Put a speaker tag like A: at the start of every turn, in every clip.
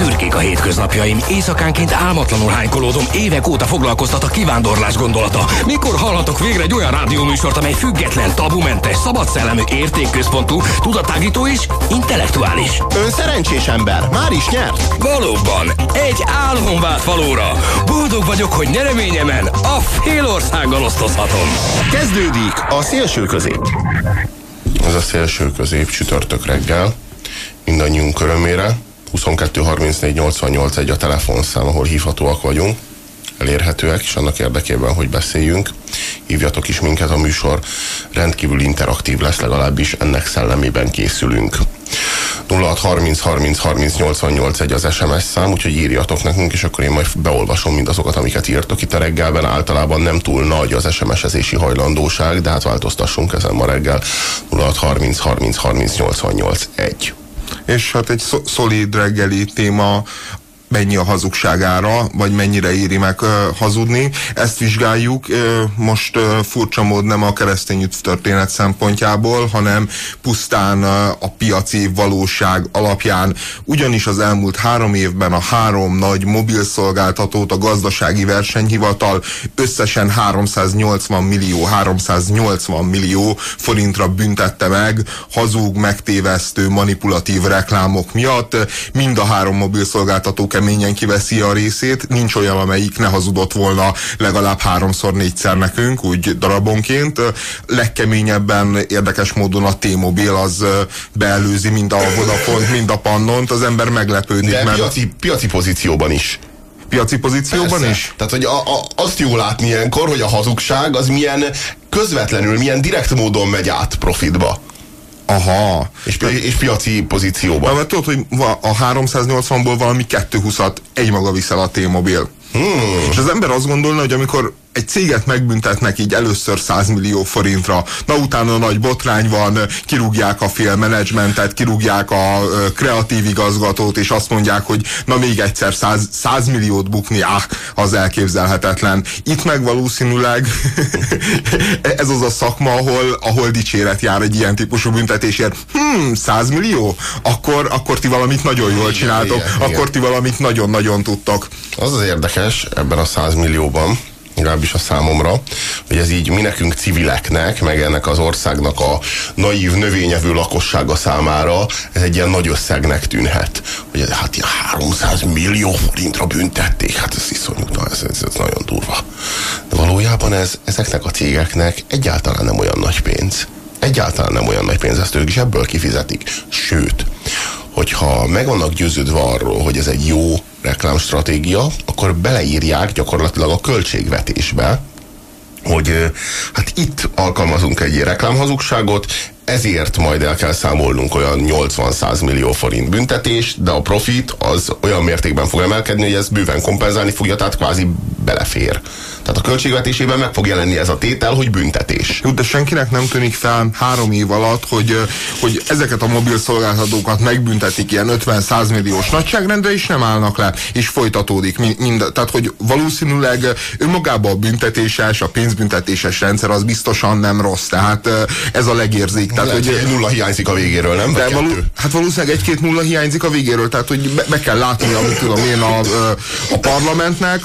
A: Szürkék a hétköznapjaim, éjszakánként álmatlanul hánykolódom, évek óta foglalkoztat a kivándorlás gondolata. Mikor hallhatok végre egy olyan rádióműsort, amely független, tabumentes, szabadszellemű, értékközpontú, tudatágító és intellektuális?
B: Ön szerencsés ember, már is nyert.
A: Valóban, egy álom vált valóra. Boldog vagyok, hogy nyereményemen a félországgal osztozhatom.
B: Kezdődik a Szélső Közép.
C: Ez a Szélső Közép csütörtök reggel, mindannyiunk örömére. 22 34 88 1 a telefonszám, ahol hívhatóak vagyunk, elérhetőek, és annak érdekében, hogy beszéljünk. Hívjatok is minket, a műsor rendkívül interaktív lesz, legalábbis ennek szellemében készülünk. 06 30 30 30 88 1 az SMS szám, úgyhogy írjatok nekünk, és akkor én majd beolvasom mindazokat, amiket írtok itt a reggelben. Általában nem túl nagy az SMS-ezési hajlandóság, de hát változtassunk ezen ma reggel. 06 30 30 30 88 1.
D: És hát egy szolid reggeli téma, mennyi a hazugságára, vagy mennyire éri meg hazudni. Ezt vizsgáljuk most furcsa mód nem a keresztény történet szempontjából, hanem pusztán a piaci valóság alapján. Ugyanis az elmúlt 3 évben a 3 nagy mobilszolgáltatót a Gazdasági Versenyhivatal összesen 380 millió forintra büntette meg hazug, megtévesztő, manipulatív reklámok miatt. Mind a 3 mobilszolgáltató keményen kiveszi a részét, nincs olyan, amelyik ne hazudott volna legalább 3-4-szer nekünk, úgy darabonként. Legkeményebben érdekes módon a T-Mobile az beelőzi mind a Vodafont, mind a Pannont, az ember meglepődik.
C: De mert piaci pozícióban is.
D: Piaci pozícióban
C: Persze.
D: is?
C: Tehát, hogy azt jó látni ilyenkor, hogy a hazugság az milyen közvetlenül, milyen direkt módon megy át profitba.
D: Aha.
C: És piaci pozícióban.
D: Mert tudod, hogy a 380-ból valami 220-at egymaga viszel a T-Mobile. És az ember azt gondolna, hogy amikor egy céget megbüntetnek így először 100 millió forintra, na utána nagy botrány van, kirúgják a fél menedzsmentet, kirúgják a kreatív igazgatót, és azt mondják, hogy na még egyszer 100 milliót bukni, az elképzelhetetlen. Itt meg valószínűleg ez az a szakma, ahol dicséret jár egy ilyen típusú büntetésért. 100 millió? Akkor ti valamit nagyon jól csináltok, akkor ti valamit nagyon-nagyon tudtok.
C: Az az érdekes ebben a 100 millióban, legalábbis a számomra, hogy ez így mi nekünk civileknek, meg ennek az országnak a naív, növényevő lakossága számára ez egy ilyen nagy összegnek tűnhet. Hogy hát ilyen 300 millió forintra büntették, hát ez iszonyúan, ez nagyon durva. De valójában ezeknek a cégeknek egyáltalán nem olyan nagy pénz. Egyáltalán nem olyan nagy pénz, ezt ők is ebből kifizetik. Sőt, hogyha meg vannak győződve arról, hogy ez egy jó reklámstratégia, akkor beleírják gyakorlatilag a költségvetésbe, hogy hát itt alkalmazunk egy reklámhazugságot, ezért majd el kell számolnunk olyan 80-100 millió forint büntetést, de a profit az olyan mértékben fog emelkedni, hogy ez bőven kompenzálni fogja, tehát kvázi belefér. Tehát a költségvetésében meg fog jelenni ez a tétel, hogy büntetés.
D: Jó, de senkinek nem tűnik fel 3 év alatt, hogy ezeket a mobil szolgáltatókat megbüntetik ilyen 50-100 milliós nagyságrendre, és nem állnak le, és folytatódik. Tehát, hogy valószínűleg önmagában a büntetéses, a pénzbüntetéses rendszer az biztosan nem rossz. Tehát ez a legérzék. Tehát,
C: lehet, hogy egy nulla hiányzik a végéről, nem?
D: De hát valószínűleg 1-2 nulla hiányzik a végéről, tehát hogy be kell látni, amit tudom én a parlamentnek,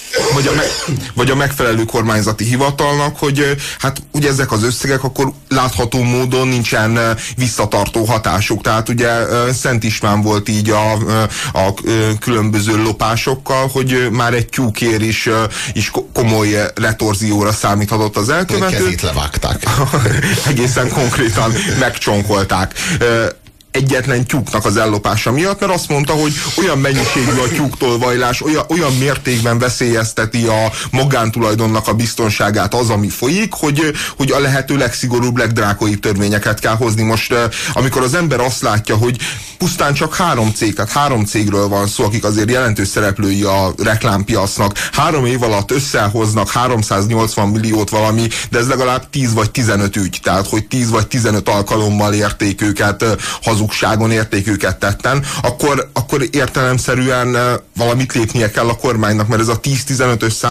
D: vagy a megfelelő kormányzati hivatalnak, hogy hát ugye ezek az összegek akkor látható módon nincsen visszatartó hatásuk. Tehát ugye Szent István volt így a különböző lopásokkal, hogy már egy tyúkér is komoly retorzióra számíthatott az elkövető.
C: Kezét levágták.
D: Egészen konkrétan megcsonkolták. Egyetlen tyúknak az ellopása miatt, mert azt mondta, hogy olyan mennyiségű a tyúktolvajlás, olyan mértékben veszélyezteti a magántulajdonnak a biztonságát az, ami folyik, hogy a lehető legszigorúbb, legdrákóibb törvényeket kell hozni. Most, amikor az ember azt látja, hogy pusztán csak 3 cég, tehát 3 cégről van szó, akik azért jelentős szereplői a reklámpiacnak, 3 év alatt összehoznak 380 milliót valami, de ez legalább 10 vagy 15 ügy, tehát hogy 10 vagy 15 alkalommal érték őket, hazugságon érték őket tetten, akkor értelemszerűen valamit lépnie kell a kormánynak, mert ez a 10-15-ös szám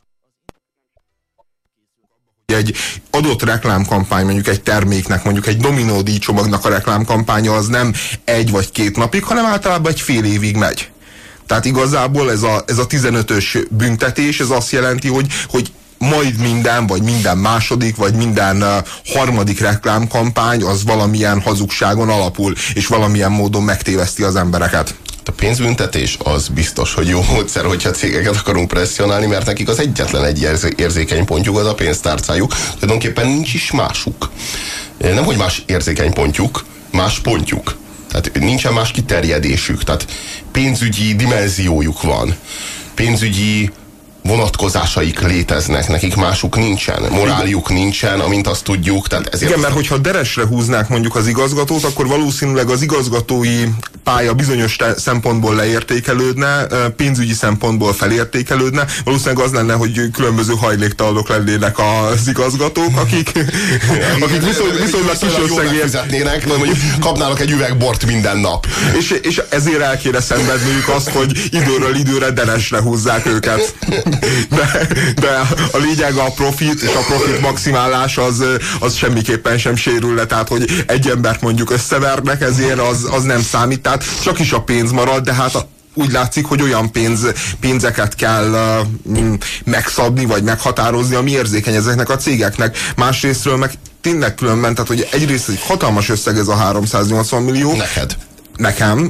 D: egy adott reklámkampány, mondjuk egy terméknek, mondjuk egy Dominó díjcsomagnak a reklámkampánya az nem 1 vagy 2 napig, hanem általában egy fél évig megy. Tehát igazából ez a 15-ös büntetés, ez azt jelenti, hogy majd minden, vagy minden második, vagy minden harmadik reklámkampány az valamilyen hazugságon alapul, és valamilyen módon megtéveszti az embereket.
C: A pénzbüntetés az biztos, hogy jó módszer, hogyha cégeket akarunk presszionálni, mert nekik az egyetlen egy érzékeny pontjuk, az a pénztárcájuk. Tulajdonképpen nincs is másuk. Nem, hogy más érzékeny pontjuk, más pontjuk. Tehát nincsen más kiterjedésük. Tehát pénzügyi dimenziójuk van. Pénzügyi vonatkozásaik léteznek, nekik másuk nincsen, moráljuk nincsen, amint azt tudjuk. Tehát ezért
D: igen, mert hogyha deresre húznák mondjuk az igazgatót, akkor valószínűleg az igazgatói pálya bizonyos szempontból leértékelődne, pénzügyi szempontból felértékelődne. Valószínűleg az lenne, hogy különböző hajléktalanok lennének az igazgatók, akik viszonylag kis összegért
C: fizetnének, mondjuk kapnának egy üveg bort minden nap.
D: És ezért el kéne szenvedniük azt, hogy időről időre deresre húzzák őket. De a lényeg a profit, és a profit maximálás az semmiképpen sem sérül le, tehát hogy egy embert mondjuk összevernek, ezért az nem számít, tehát csak is a pénz marad, de hát úgy látszik, hogy olyan pénzeket kell megszabni, vagy meghatározni, ami érzékeny ezeknek a cégeknek. Másrésztről meg tényleg különben, tehát hogy egyrészt egy hatalmas összeg ez a 380 millió.
C: Neked.
D: Nekem,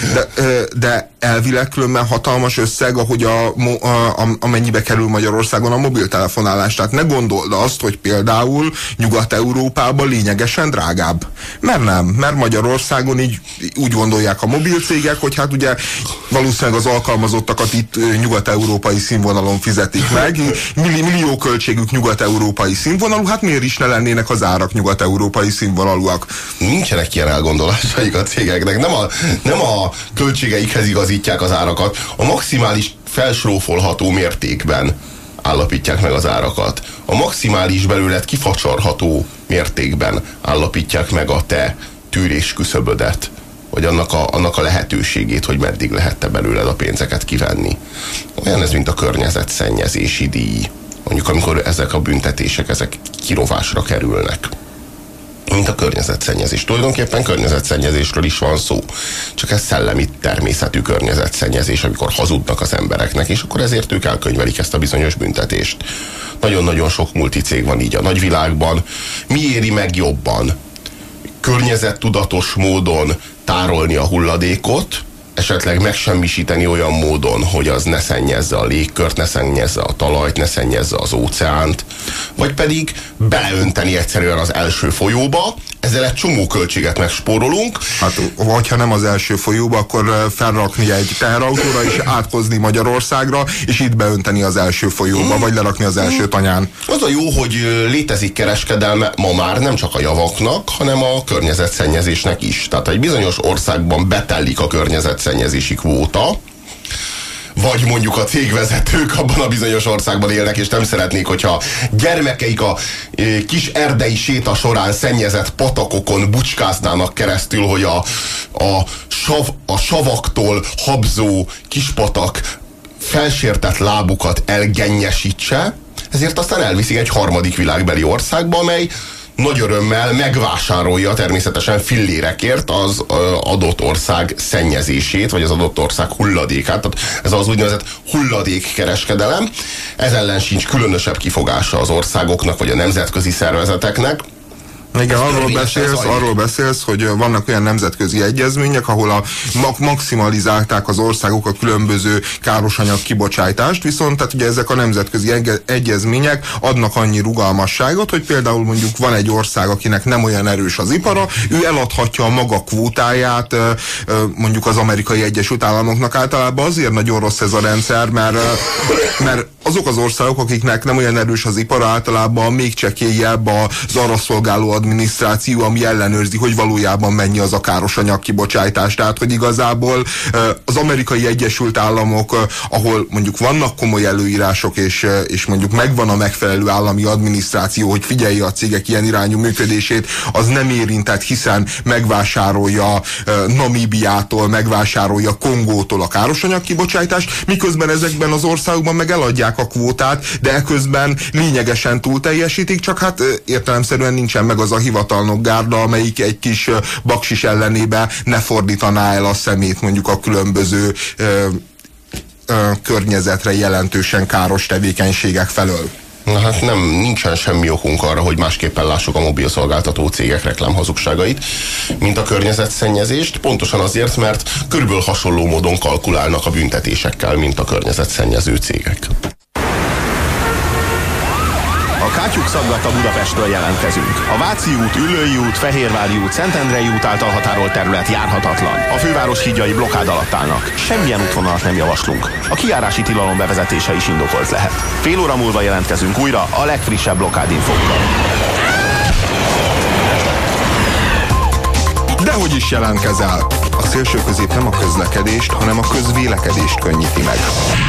D: de elvileg különben hatalmas összeg, ahogy amennyibe kerül Magyarországon a mobiltelefonálás. Tehát ne gondold azt, hogy például Nyugat-Európában lényegesen drágább. Mert nem, mert Magyarországon így úgy gondolják a mobilcégek, hogy hát ugye valószínűleg az alkalmazottakat itt nyugat-európai színvonalon fizetik meg. Millió költségük nyugat-európai színvonalú, hát miért is ne lennének az árak nyugat-európai színvonalúak?
C: Nincsenek ilyen elgondolásaik a cégeknek. Nem a költségeikhez igazítják az árakat, a maximális felsrófolható mértékben állapítják meg az árakat. A maximális belőled kifacsarható mértékben állapítják meg a te tűrés küszöbödet, vagy annak a lehetőségét, hogy meddig lehet te belőled a pénzeket kivenni. Olyan ez, mint a környezetszennyezési díj. Mondjuk, amikor ezek a büntetések, ezek kirovásra kerülnek. Mint a környezetszennyezés. Tulajdonképpen környezetszennyezésről is van szó. Csak ez szellemi természetű környezetszennyezés, amikor hazudnak az embereknek, és akkor ezért ők elkönyvelik ezt a bizonyos büntetést. Nagyon-nagyon sok multicég van így a nagyvilágban. Mi éri meg jobban? Környezettudatos módon tárolni a hulladékot, esetleg megsemmisíteni olyan módon, hogy az ne szennyezze a légkört, ne szennyezze a talajt, ne szennyezze az óceánt, vagy pedig beleönteni egyszerűen az első folyóba, ezzel egy csomó költséget megspórolunk.
D: Hát, vagy ha nem az első folyóba, akkor felrakni egy teherautóra és áthozni Magyarországra, és itt beönteni az első folyóba, vagy lerakni az első tanyán.
C: Az a jó, hogy létezik kereskedelme ma már nem csak a javaknak, hanem a környezetszennyezésnek is. Tehát egy bizonyos országban betellik a környezetszennyezési kvóta, vagy mondjuk a cégvezetők abban a bizonyos országban élnek, és nem szeretnék, hogyha gyermekeik a kis erdei séta során szennyezett patakokon bucskáznának keresztül, hogy a savaktól habzó kispatak felsértett lábukat elgennyesítse, ezért aztán elviszik egy harmadik világbeli országba, amely nagy örömmel megvásárolja természetesen fillérekért az adott ország szennyezését, vagy az adott ország hulladékát. Tehát ez az úgynevezett hulladékkereskedelem. Ez ellen sincs kifogása az országoknak, vagy a nemzetközi szervezeteknek.
D: Igen, arról beszélsz, hogy vannak olyan nemzetközi egyezmények, ahol maximalizálták az országok a különböző károsanyag kibocsátást, viszont tehát ugye ezek a nemzetközi egyezmények adnak annyi rugalmasságot, hogy például mondjuk van egy ország, akinek nem olyan erős az ipara, ő eladhatja a maga kvótáját mondjuk az Amerikai Egyesült Államoknak. Általában azért nagyon rossz ez a rendszer, mert azok az országok, akiknek nem olyan erős az ipara, általában még csekélyebb az arra szolgáló adminisztráció, ami ellenőrzi, hogy valójában mennyi az a károsanyag kibocsátás. Tehát, hogy igazából az Amerikai Egyesült Államok, ahol mondjuk vannak komoly előírások, és mondjuk megvan a megfelelő állami adminisztráció, hogy figyelje a cégek ilyen irányú működését, az nem érintett, hiszen megvásárolja Namíbiától, megvásárolja Kongótól a károsanyag kibocsátást, miközben ezekben az országokban meg eladják a kvótát, de eközben lényegesen túl teljesítik, csak hát értelemszerűen nincsen meg az a hivatalnokgárda, amelyik egy kis baksis ellenébe ne fordítaná el a szemét mondjuk a különböző környezetre jelentősen káros tevékenységek felől.
C: Na hát nincsen semmi okunk arra, hogy másképpen lássuk a mobilszolgáltató cégek reklámhazugságait, mint a környezetszennyezést, pontosan azért, mert körülbelül hasonló módon kalkulálnak a büntetésekkel, mint a környezetszennyező cégek.
B: A kátyuk szaggatta Budapestről jelentkezünk. A Váci út, Üllői út, Fehérvári út, Szentendrei út által határolt terület járhatatlan. A főváros hídjai blokkád alatt állnak. Semmilyen útvonalat nem javaslunk. A kijárási tilalom bevezetése is indokolt lehet. Fél óra múlva jelentkezünk újra a legfrissebb blokkádinfókkal.
D: Dehogy is jelentkezel? A szélső közép nem a közlekedést, hanem a közvélekedést könnyíti meg.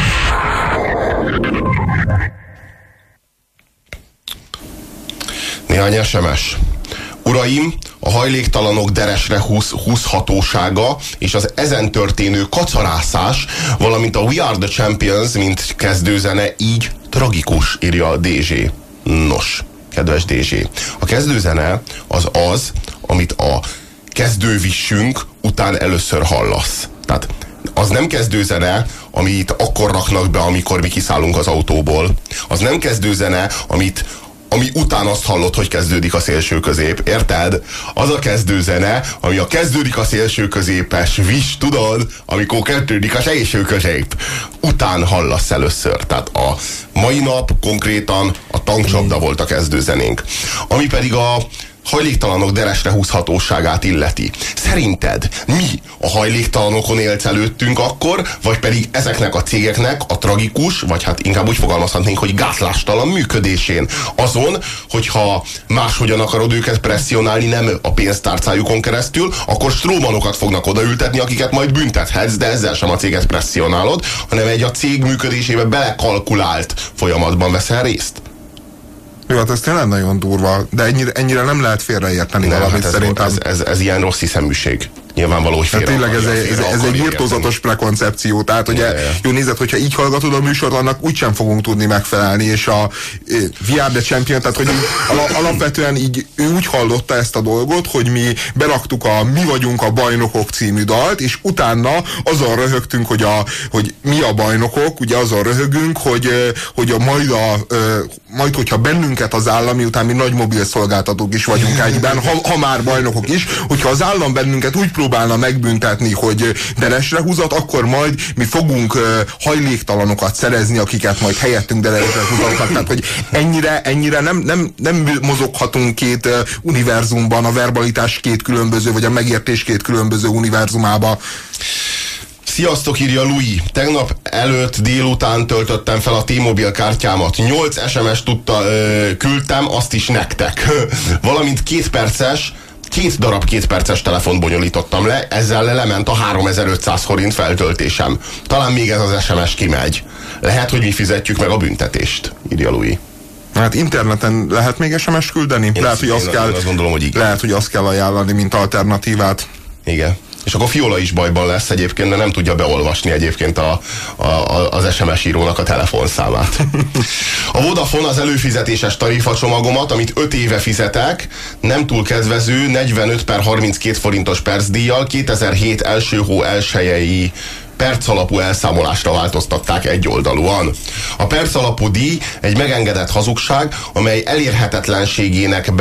C: Néhány SMS. Uraim, a hajléktalanok deresre húzhatósága és az ezen történő kacarászás, valamint a We Are the Champions, mint kezdőzene így tragikus, írja DZ. Nos, kedves DZ, a kezdőzene az, amit a kezdővissünk után először hallasz. Tehát az nem kezdőzene, amit akkor raknak be, amikor mi kiszállunk az autóból. Az nem kezdőzene, ami után azt hallod, hogy kezdődik a szélső közép, érted? Az a kezdőzene, ami a kezdődik a szélső középes viss, tudod? Amikor kezdődik a szélső közép. Után hallasz először. Tehát a mai nap konkrétan a tankcsapda volt a kezdőzenénk. Ami pedig a hajléktalanok deresre húzhatóságát illeti. Szerinted mi a hajléktalanokon élcelődtünk akkor, vagy pedig ezeknek a cégeknek a tragikus, vagy hát inkább úgy fogalmazhatnénk, hogy gátlástalan működésén? Azon, hogyha máshogyan akarod őket presszionálni, nem a pénztárcájukon keresztül, akkor strómanokat fognak odaültetni, akiket majd büntethetsz, de ezzel sem a céget presszionálod, hanem egy a cég működésébe belekalkulált folyamatban veszel részt.
D: Jó, hát ez tényleg nagyon durva, de ennyire nem lehet félreérteni valamit,
C: hát
D: szerintem.
C: Ez ilyen rossz hiszeműség. Nyilvánvaló, hogy félre
D: tényleg ez egy irtózatos prekoncepció. Tehát ugye, jó nézed, hogyha így hallgatod a műsort, annak úgysem fogunk tudni megfelelni, és a We Are the Champion, tehát hogy alapvetően így ő úgy hallotta ezt a dolgot, hogy mi beraktuk a Mi vagyunk a bajnokok című dalt, és utána azon röhögtünk, hogy mi a bajnokok, ugye azon röhögünk, hogy majd hogyha bennünket az állam, miután mi nagy mobil szolgáltatók is vagyunk egyben, ha már bajnokok is, hogyha az állam bennünket úgy próbálna megbüntetni, hogy deresre húzat, akkor majd mi fogunk hajléktalanokat szerezni, akiket majd helyettünk deresre húzatokat. Tehát, hogy ennyire nem mozoghatunk két univerzumban, a verbalitás két különböző, vagy a megértés két különböző univerzumába.
C: Sziasztok, írja Louis. Tegnap előtt délután töltöttem fel a T-Mobile kártyámat. 8 SMS küldtem, azt is nektek. Valamint 2 darab 2 perces telefont bonyolítottam le, ezzel lement a 3500 forint feltöltésem. Talán még ez az SMS kimegy. Lehet, hogy mi fizetjük meg a büntetést, írja Louis.
D: Hát interneten lehet még SMS küldeni?
C: Azt gondolom, hogy igen.
D: Lehet, hogy azt kell ajánlani, mint alternatívát.
C: Igen. És akkor Fiola is bajban lesz egyébként, de nem tudja beolvasni egyébként az SMS írónak a telefonszámát. A Vodafone az előfizetéses tarifacsomagomat, amit 5 éve fizetek, nem túl kedvező, 45/32 forintos percdíjjal 2007 első hó elsőjei perc alapú elszámolásra változtatták egyoldalúan. A perc alapú díj egy megengedett hazugság, amely elérhetetlenségének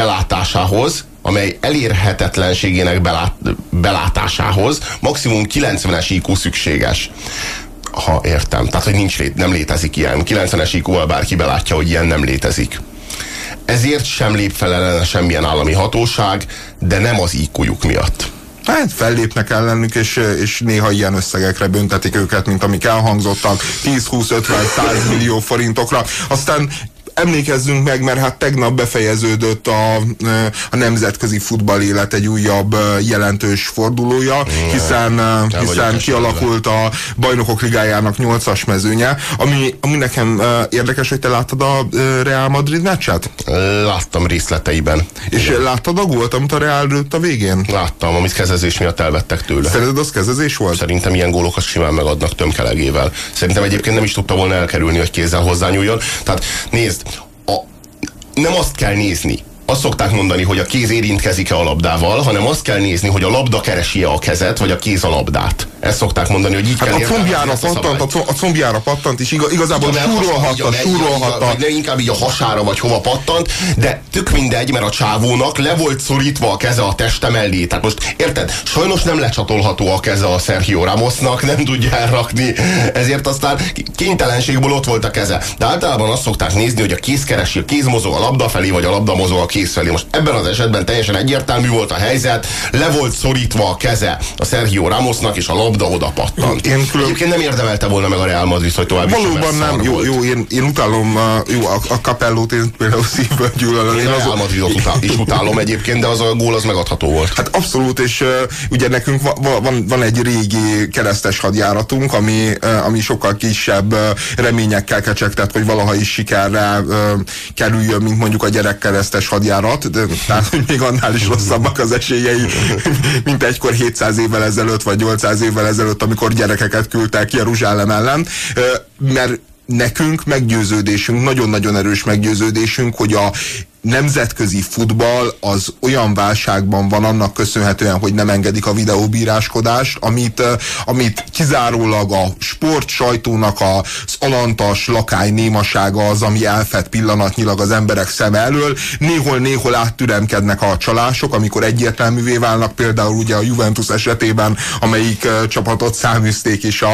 C: belátásához maximum 90-es IQ szükséges. Ha értem. Tehát, hogy nem létezik ilyen. 90-es IQ-val bárki belátja, hogy ilyen nem létezik. Ezért sem lép fel ellene semmilyen állami hatóság, de nem az IQ-juk miatt.
D: Hát fellépnek ellenük, és néha ilyen összegekre büntetik őket, mint amik elhangzottak, 10-20-50-100 millió forintokra. Aztán emlékezzünk meg, mert hát tegnap befejeződött a nemzetközi futballélet egy újabb jelentős fordulója, hiszen kialakult a Bajnokok Ligájának 8-as mezőnye, ami nekem érdekes, hogy te láttad a Real Madrid meccset?
C: Láttam részleteiben.
D: És igen. Láttad a gólt, amit a Real lőtt a végén?
C: Láttam, amit kezezés miatt elvettek tőle.
D: Szerinted az kezezés volt?
C: Szerintem ilyen gólokat simán megadnak tömkelegével. Szerintem egyébként nem is tudta volna elkerülni, hogy kézzel hozzányúljon. Tehát nézd, nem azt kell nézni, azt szokták mondani, hogy a kéz érintkezik-e a labdával, hanem azt kell nézni, hogy a labda keresi-e a kezet, vagy a kéz a labdát. Ezt szokták mondani, hogy így kell
D: a combjára pattant, és igazából súrolhatta.
C: Vagy inkább így a hasára, vagy hova pattant, de tök mindegy, mert a csávónak le volt szorítva a keze a teste mellé. Tehát most érted? Sajnos nem lecsatolható a keze a Sergio Ramosnak, nem tudja elrakni, ezért aztán kénytelenségből ott volt a keze. De általában azt szokták nézni, hogy a kéz keresi, a kéz mozog a labda felé, vagy a labda mozog a kéz felé. Most ebben az esetben teljesen egyértelmű volt a helyzet, le volt szorítva a keze a Sergio Ramosnak, és a labda oda pattant. Egyébként nem érdemelte volna meg a Real Madrid, hogy tovább.
D: Valóban nem. Jó, én utálom a Capellót, én például szívből gyűlölöm.
C: Én a Real Madridot is utálom egyébként, de az a gól az megadható volt.
D: Hát abszolút, és ugye nekünk van egy régi keresztes hadjáratunk, ami sokkal kisebb reményekkel kecsegtet, hogy valaha is sikerre kerüljön, mint mondjuk a gyerekkeresztes hadjárat, tehát még annál is rosszabbak az esélyei, mint egykor 700 évvel ezelőtt, vagy 800 évvel ezelőtt, amikor gyerekeket küldtek Jeruzsálem ellen, mert nekünk meggyőződésünk, nagyon-nagyon erős meggyőződésünk, hogy a nemzetközi futball az olyan válságban van annak köszönhetően, hogy nem engedik a videóbíráskodást, amit kizárólag a sport sajtónak az alantas lakály némasága az, ami elfed pillanatnyilag az emberek szeme elől. Néhol áttüremkednek a csalások, amikor egyértelművé válnak, például ugye a Juventus esetében, amelyik csapatot száműzték is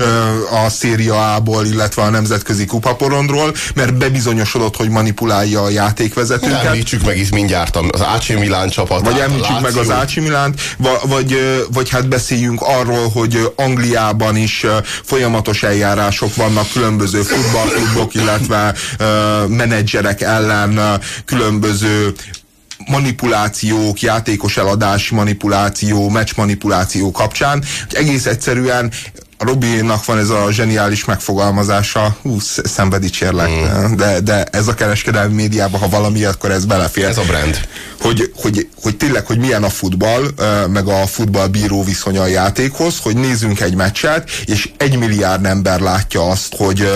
D: a Serie A-ból, illetve a nemzetközi kupaporondról, mert bebizonyosodott, hogy manipulálja a játékvezetőt.
C: Említsük meg is mindjárt az AC Milan csapatát.
D: Vagy említsük meg az AC Milánt, vagy hát beszéljünk arról, hogy Angliában is folyamatos eljárások vannak különböző futballklubok, illetve menedzserek ellen különböző manipulációk, játékos eladási manipuláció, meccs manipuláció kapcsán. Egész egyszerűen a Robinak van ez a zseniális megfogalmazása, szembe dicsérlek, de ez a kereskedelmi médiában, ha valami, akkor ez belefér.
C: Ez a brand.
D: Hogy tényleg, hogy milyen a futball, meg a futballbíró viszonya a játékhoz, hogy nézzünk egy meccset, és 1 milliárd ember látja azt,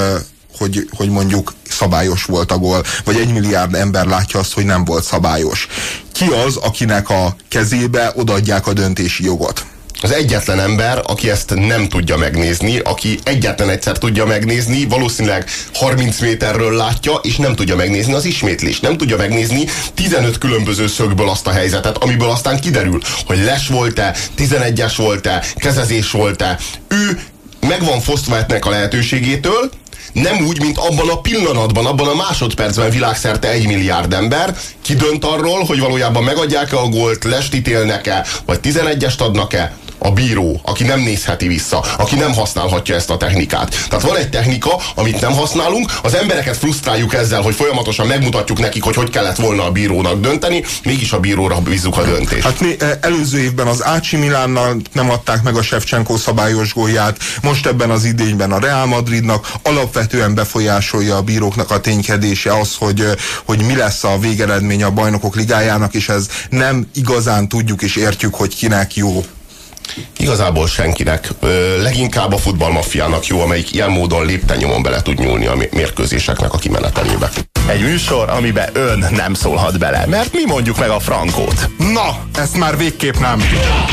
D: hogy mondjuk szabályos volt a gól, vagy 1 milliárd ember látja azt, hogy nem volt szabályos. Ki az, akinek a kezébe odaadják a döntési jogot?
C: Az egyetlen ember, aki ezt nem tudja megnézni, aki egyetlen egyszer tudja megnézni, valószínűleg 30 méterről látja, és nem tudja megnézni az ismétlést. Nem tudja megnézni 15 különböző szögből azt a helyzetet, amiből aztán kiderül, hogy les volt-e, 11-es volt-e, kezezés volt-e. Ő meg van fosztva ennek a lehetőségétől, nem úgy, mint abban a pillanatban, abban a másodpercben világszerte 1 milliárd ember, ki dönt arról, hogy valójában megadják-e a gólt, lest ítélnek-e, vagy 11-est adnak-e? A bíró, aki nem nézheti vissza, aki nem használhatja ezt a technikát. Tehát van egy technika, amit nem használunk, az embereket frusztráljuk ezzel, hogy folyamatosan megmutatjuk nekik, hogy kellett volna a bírónak dönteni, mégis a bíróra bízzuk a döntést.
D: Hát előző évben az AC Milánnal nem adták meg a Shevchenko szabályos gólját, most ebben az idényben a Real Madridnak alapvetően befolyásolja a bíróknak a ténykedése az, hogy mi lesz a végeredmény a Bajnokok Ligájának, és ez nem igazán tudjuk és értjük, hogy kinek jó.
C: Igazából senkinek. Leginkább a futballmaffiának jó, amelyik ilyen módon lépten-nyomon bele tud nyúlni a mérkőzéseknek a kimenetelébe.
B: Egy műsor, amiben ön nem szólhat bele, mert mi mondjuk meg a frankót.
D: Na, ezt már végképp nem.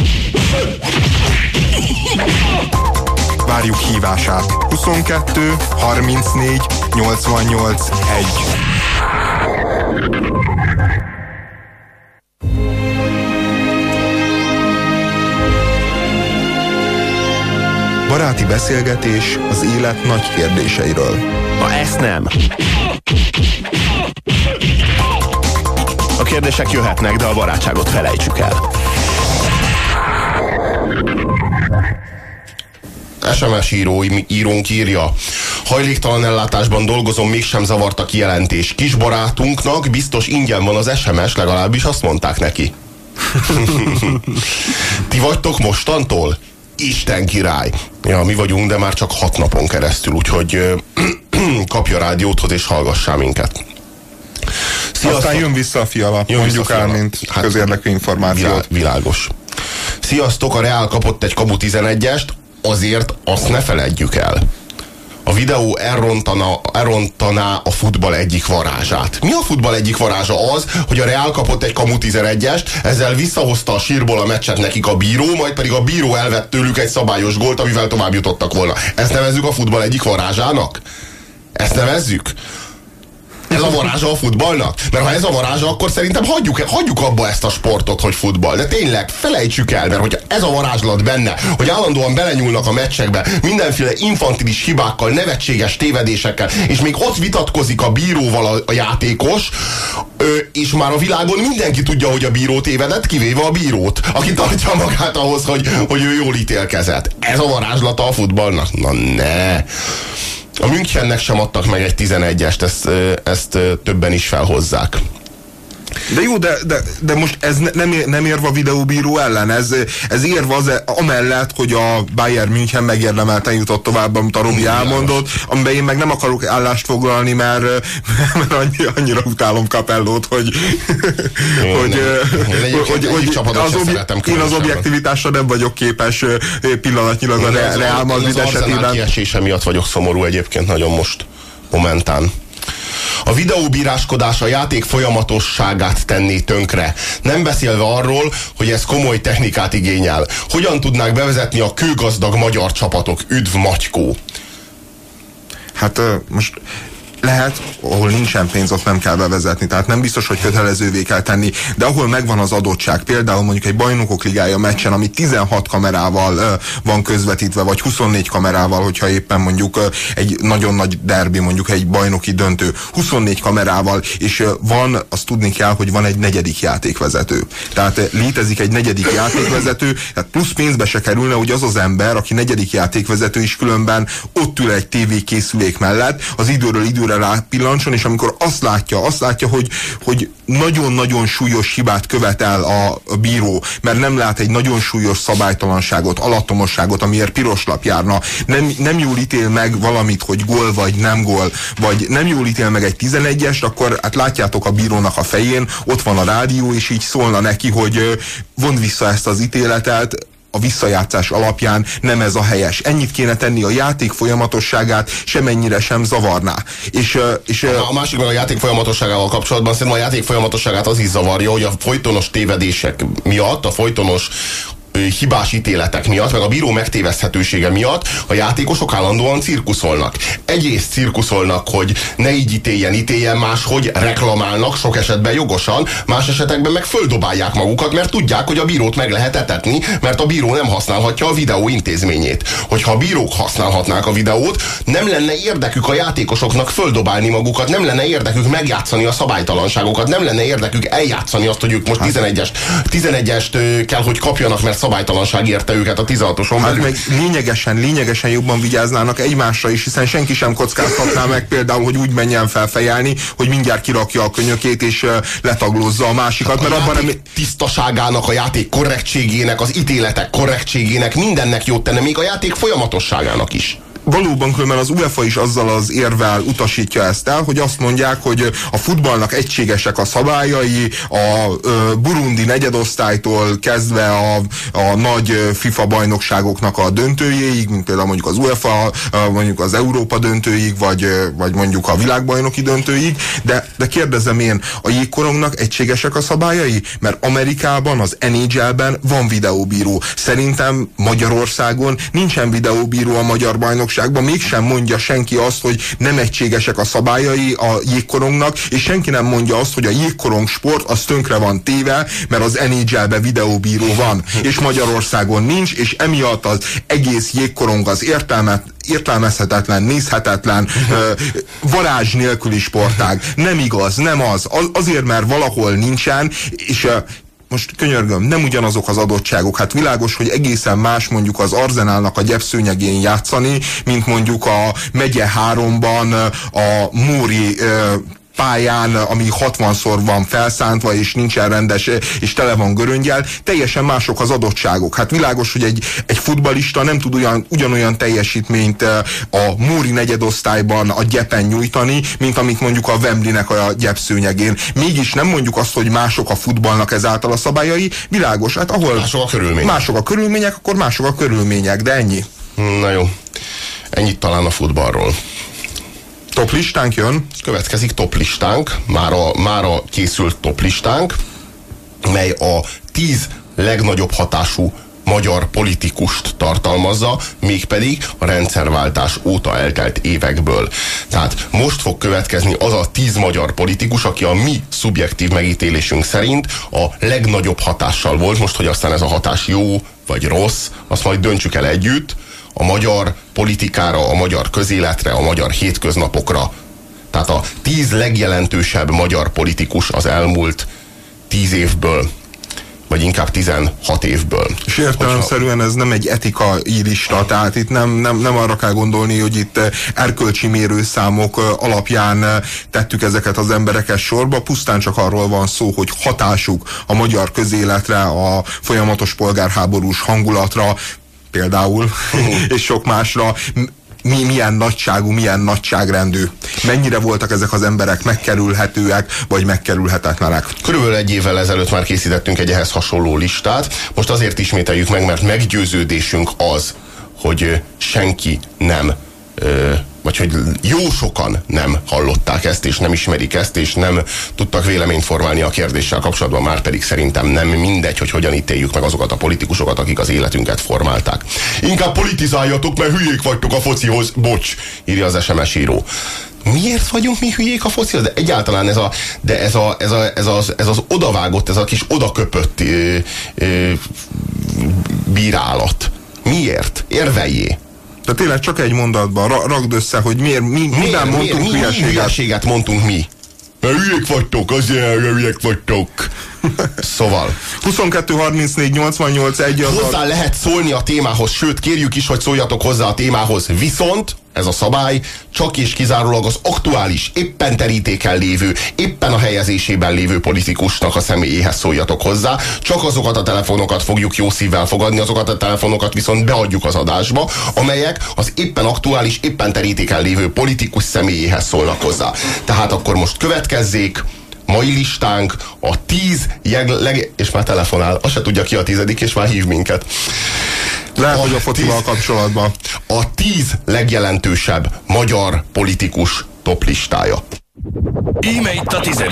D: Várjuk hívását. 22 34 88 1. Baráti beszélgetés az élet nagy kérdéseiről.
B: Na ezt nem. A kérdések jöhetnek, de a barátságot felejtsük el.
C: SMS írónk írja: hajléktalan ellátásban dolgozom, mégsem zavart a kijelentés. Kis barátunknak biztos ingyen van az SMS, legalábbis azt mondták neki. Ti vagytok mostantól? Isten király! Ja, mi vagyunk, de már csak 6 napon keresztül, úgyhogy kapja rádióthoz és hallgassál minket.
D: Sziasztok. Aztán jön vissza a fiala, mondjuk el, mint közérdekű információt.
C: Világos. Sziasztok, a Real kapott egy kamu 11-est, azért azt ne feledjük el. a videó elrontaná a futball egyik varázsát. Mi a futball egyik varázsa? Az, hogy a Real kapott egy kamu 11-est, ezzel visszahozta a sírból a meccset nekik a bíró, majd pedig a bíró elvett tőlük egy szabályos gólt, amivel tovább jutottak volna. Ezt nevezzük a futball egyik varázsának? Ezt nevezzük? Ez a varázsa a futballnak? Mert ha ez a varázsa, akkor szerintem hagyjuk abba ezt a sportot, hogy futball. De tényleg, felejtsük el, mert hogyha ez a varázslat benne, hogy állandóan belenyúlnak a meccsekbe, mindenféle infantilis hibákkal, nevetséges tévedésekkel, és még ott vitatkozik a bíróval a játékos, és már a világon mindenki tudja, hogy a bíró tévedett, kivéve a bírót, aki tartja magát ahhoz, hogy ő jól ítélkezett. Ez a varázslata a futballnak? Na ne! A Münchennek sem adtak meg egy 11-est, ezt többen is felhozzák.
D: De jó, de most ez nem érve a videóbíró ellen, ez érve amellett, hogy a Bayern München megérdemelten jutott tovább, amit a Robi elmondott, amiben én meg nem akarok állást foglalni, mert annyira utálom Capellót, hogy én az objektivitásra nem vagyok képes pillanatnyilag a Real Madrid esetében. Az
C: kiesése miatt vagyok szomorú egyébként nagyon most, momentán. A videóbíráskodás a játék folyamatosságát tenné tönkre. Nem beszélve arról, hogy ez komoly technikát igényel. Hogyan tudnák bevezetni a kőgazdag magyar csapatok? Üdv Matykó!
D: Hát most lehet, ahol nincsen pénz, ott nem kell bevezetni, tehát nem biztos, hogy kötelezővé kell tenni, de ahol megvan az adottság, például mondjuk egy bajnokok ligája meccsen, ami 16 kamerával van közvetítve, vagy 24 kamerával, hogyha éppen mondjuk egy nagyon nagy derbi, mondjuk egy bajnoki döntő, 24 kamerával, és van, azt tudni kell, hogy van egy negyedik játékvezető. Tehát létezik egy negyedik játékvezető, tehát plusz pénzbe se kerülne, hogy az az ember, aki negyedik játékvezető is különben ott ül egy tévékészülék mellett, az időről időre rápillancson, és amikor azt látja, hogy nagyon-nagyon súlyos hibát követel a bíró, mert nem lát egy nagyon súlyos szabálytalanságot, alattomosságot, amiért piros lap járna, nem jól ítél meg valamit, hogy gól vagy nem gól, vagy nem jól ítél meg egy 11-est, akkor hát látjátok a bírónak a fején, ott van a rádió, és így szólna neki, hogy vond vissza ezt az ítéletet, a visszajátszás alapján nem ez a helyes. Ennyit kéne tenni, a játék folyamatosságát semennyire sem zavarná.
C: A másik meg a játék folyamatosságával kapcsolatban szerintem a játék folyamatosságát az is zavarja, hogy a folytonos tévedések miatt, a folytonos hibás ítéletek miatt, meg a bíró megtéveszthetősége miatt a játékosok állandóan cirkuszolnak. Egyrészt cirkuszolnak, hogy ne így ítéljen máshogy, reklamálnak, sok esetben jogosan, más esetekben meg földobálják magukat, mert tudják, hogy a bírót meg lehet etetni, mert a bíró nem használhatja a videó intézményét. Hogyha a bírók használhatnák a videót, nem lenne érdekük a játékosoknak földobálni magukat, nem lenne érdekük megjátszani a szabálytalanságokat, nem lenne érdekük eljátszani azt, hogy ők most 11-est kell, hogy kapjanak, mert szabálytalanság érte őket a 16-oson belül.
D: Hát meg lényegesen jobban vigyáznának egymásra is, hiszen senki sem kockáztatná meg például, hogy úgy menjen felfejelni, hogy mindjárt kirakja a könyökét és letaglózza a másikat.
C: Mert abban nem... tisztaságának, a játék korrektségének, az ítéletek korrektségének, mindennek jót tenne, még a játék folyamatosságának is.
D: Valóban különben az UEFA is azzal az érvel utasítja ezt el, hogy azt mondják, hogy a futballnak egységesek a szabályai, a burundi negyedosztálytól kezdve a nagy FIFA bajnokságoknak a döntőjéig, mint például mondjuk az UEFA, mondjuk az Európa döntőig, vagy mondjuk a világbajnoki döntőig, de kérdezem én, a jégkorongnak egységesek a szabályai? Mert Amerikában, az NHL-ben van videóbíró. Szerintem Magyarországon nincsen videóbíró a magyar bajnokság, mégsem mondja senki azt, hogy nem egységesek a szabályai a jégkorongnak, és senki nem mondja azt, hogy a jégkorong sport az tönkre van téve, mert az NHL-be videóbíró van, és Magyarországon nincs, és emiatt az egész jégkorong az értelmezhetetlen, nézhetetlen, varázs nélküli sportág. Nem igaz, nem az. Azért, mert valahol nincsen, és most könyörgöm, nem ugyanazok az adottságok. Hát világos, hogy egészen más mondjuk az Arzenálnak a gyepszőnyegén játszani, mint mondjuk a Megye 3-ban a Móri pályán, ami 60-szor van felszántva, és nincsen rendes, és tele van göröngyel, teljesen mások az adottságok. Hát világos, hogy egy futballista nem tud ugyanolyan teljesítményt a Móri negyedosztályban a gyepen nyújtani, mint amit mondjuk a Wembleynek a gyepszőnyegén. Mégis nem mondjuk azt, hogy mások a futballnak ezáltal a szabályai, világos, hát ahol
C: mások a körülmények,
D: akkor mások a körülmények, de ennyi.
C: Na jó. Ennyit talán a futballról.
D: Toplistánk jön?
C: Következik toplistánk, mára készült toplistánk, mely a 10 legnagyobb hatású magyar politikust tartalmazza, mégpedig a rendszerváltás óta eltelt évekből. Tehát most fog következni az a 10 magyar politikus, aki a mi szubjektív megítélésünk szerint a legnagyobb hatással volt. Most, hogy aztán ez a hatás jó vagy rossz, azt majd döntsük el együtt, a magyar politikára, a magyar közéletre, a magyar hétköznapokra. Tehát a 10 legjelentősebb magyar politikus az elmúlt 10 évből, vagy inkább 16 évből.
D: És értelemszerűen ez nem egy etikai lista, tehát itt nem arra kell gondolni, hogy itt erkölcsi mérőszámok alapján tettük ezeket az embereket sorba, pusztán csak arról van szó, hogy hatásuk a magyar közéletre, a folyamatos polgárháborús hangulatra, például, és sok másra, milyen nagyságú, milyen nagyságrendű. Mennyire voltak ezek az emberek megkerülhetőek, vagy megkerülhetetlenek.
C: Körülbelül egy évvel ezelőtt már készítettünk egy ehhez hasonló listát. Most azért ismételjük meg, mert meggyőződésünk az, hogy senki nem, vagy hogy jó sokan nem hallották ezt, és nem ismerik ezt, és nem tudtak véleményt formálni a kérdéssel kapcsolatban, már pedig szerintem nem mindegy, hogy hogyan ítéljük meg azokat a politikusokat, akik az életünket formálták. Inkább politizáljatok, mert hülyék vagytok a focihoz. Bocs, írja az SMS író. Miért vagyunk mi hülyék a focihoz? De egyáltalán ez az odavágott, ez a kis odaköpött bírálat. Miért? Érveljé.
D: De tényleg csak egy mondatban rakd össze, hogy miben mondtunk
C: hülyeséget mondtunk mi? Mert hülyék vagytok, azért hülyék vagytok. Szóval
D: 22-34-88-1
C: hozzá lehet szólni a témához, sőt kérjük is, hogy szóljatok hozzá a témához, viszont ez a szabály csak és kizárólag az aktuális, éppen terítéken lévő, éppen a helyezésében lévő politikusnak a személyéhez szóljatok hozzá. Csak azokat a telefonokat fogjuk jó szívvel fogadni, azokat a telefonokat viszont beadjuk az adásba, amelyek az éppen aktuális, éppen terítéken lévő politikus személyéhez szólnak hozzá. Tehát akkor most következzék mai listánk, a 10 és már telefonál, azt se tudja ki a 10, és már hív minket.
D: Lehet, hogy a focival kapcsolatban.
C: A 10 legjelentősebb magyar politikus toplistája.
A: Íme itt a 10.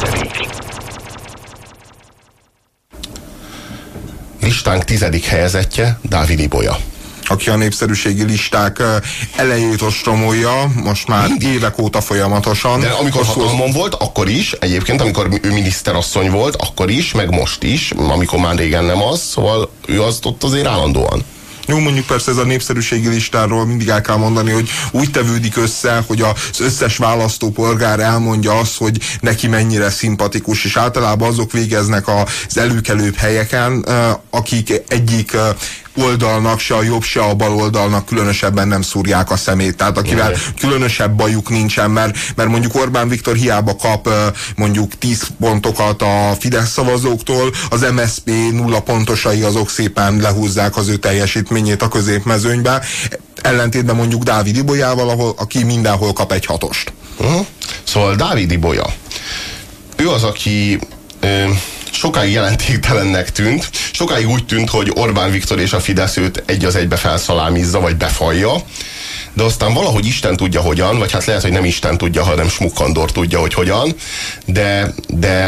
C: Listánk 10. helyezettje Dávid Ibolya.
D: Aki a népszerűségi listák elejét ostromolja, most már évek óta folyamatosan.
C: De amikor hatalmon volt, akkor is, egyébként, amikor ő miniszterasszony volt, akkor is, meg most is, amikor már régen nem az, szóval ő az ott azért állandóan.
D: Jó, mondjuk persze ez a népszerűségi listáról mindig el kell mondani, hogy úgy tevődik össze, hogy az összes választópolgár elmondja azt, hogy neki mennyire szimpatikus, és általában azok végeznek az előkelőbb helyeken, akik egyik oldalnak, se a jobb, se a bal oldalnak különösebben nem szúrják a szemét. Tehát akivel különösebb bajuk nincsen, mert mondjuk Orbán Viktor hiába kap mondjuk 10 pontokat a Fidesz szavazóktól, az MSZP 0 pontosai azok szépen lehúzzák az ő teljesítményét a középmezőnybe. Ellentétben mondjuk Dávid Ibolyával, aki mindenhol kap egy 6-ost.
C: Szóval Dávid Ibolya, ő az, aki sokáig jelentéktelennek tűnt. Sokáig úgy tűnt, hogy Orbán Viktor és a Fidesz őt egy az egybe felszalámizza, vagy befalja. De aztán valahogy Isten tudja hogyan, vagy hát lehet, hogy nem Isten tudja, hanem Smukkandor tudja, hogy hogyan. De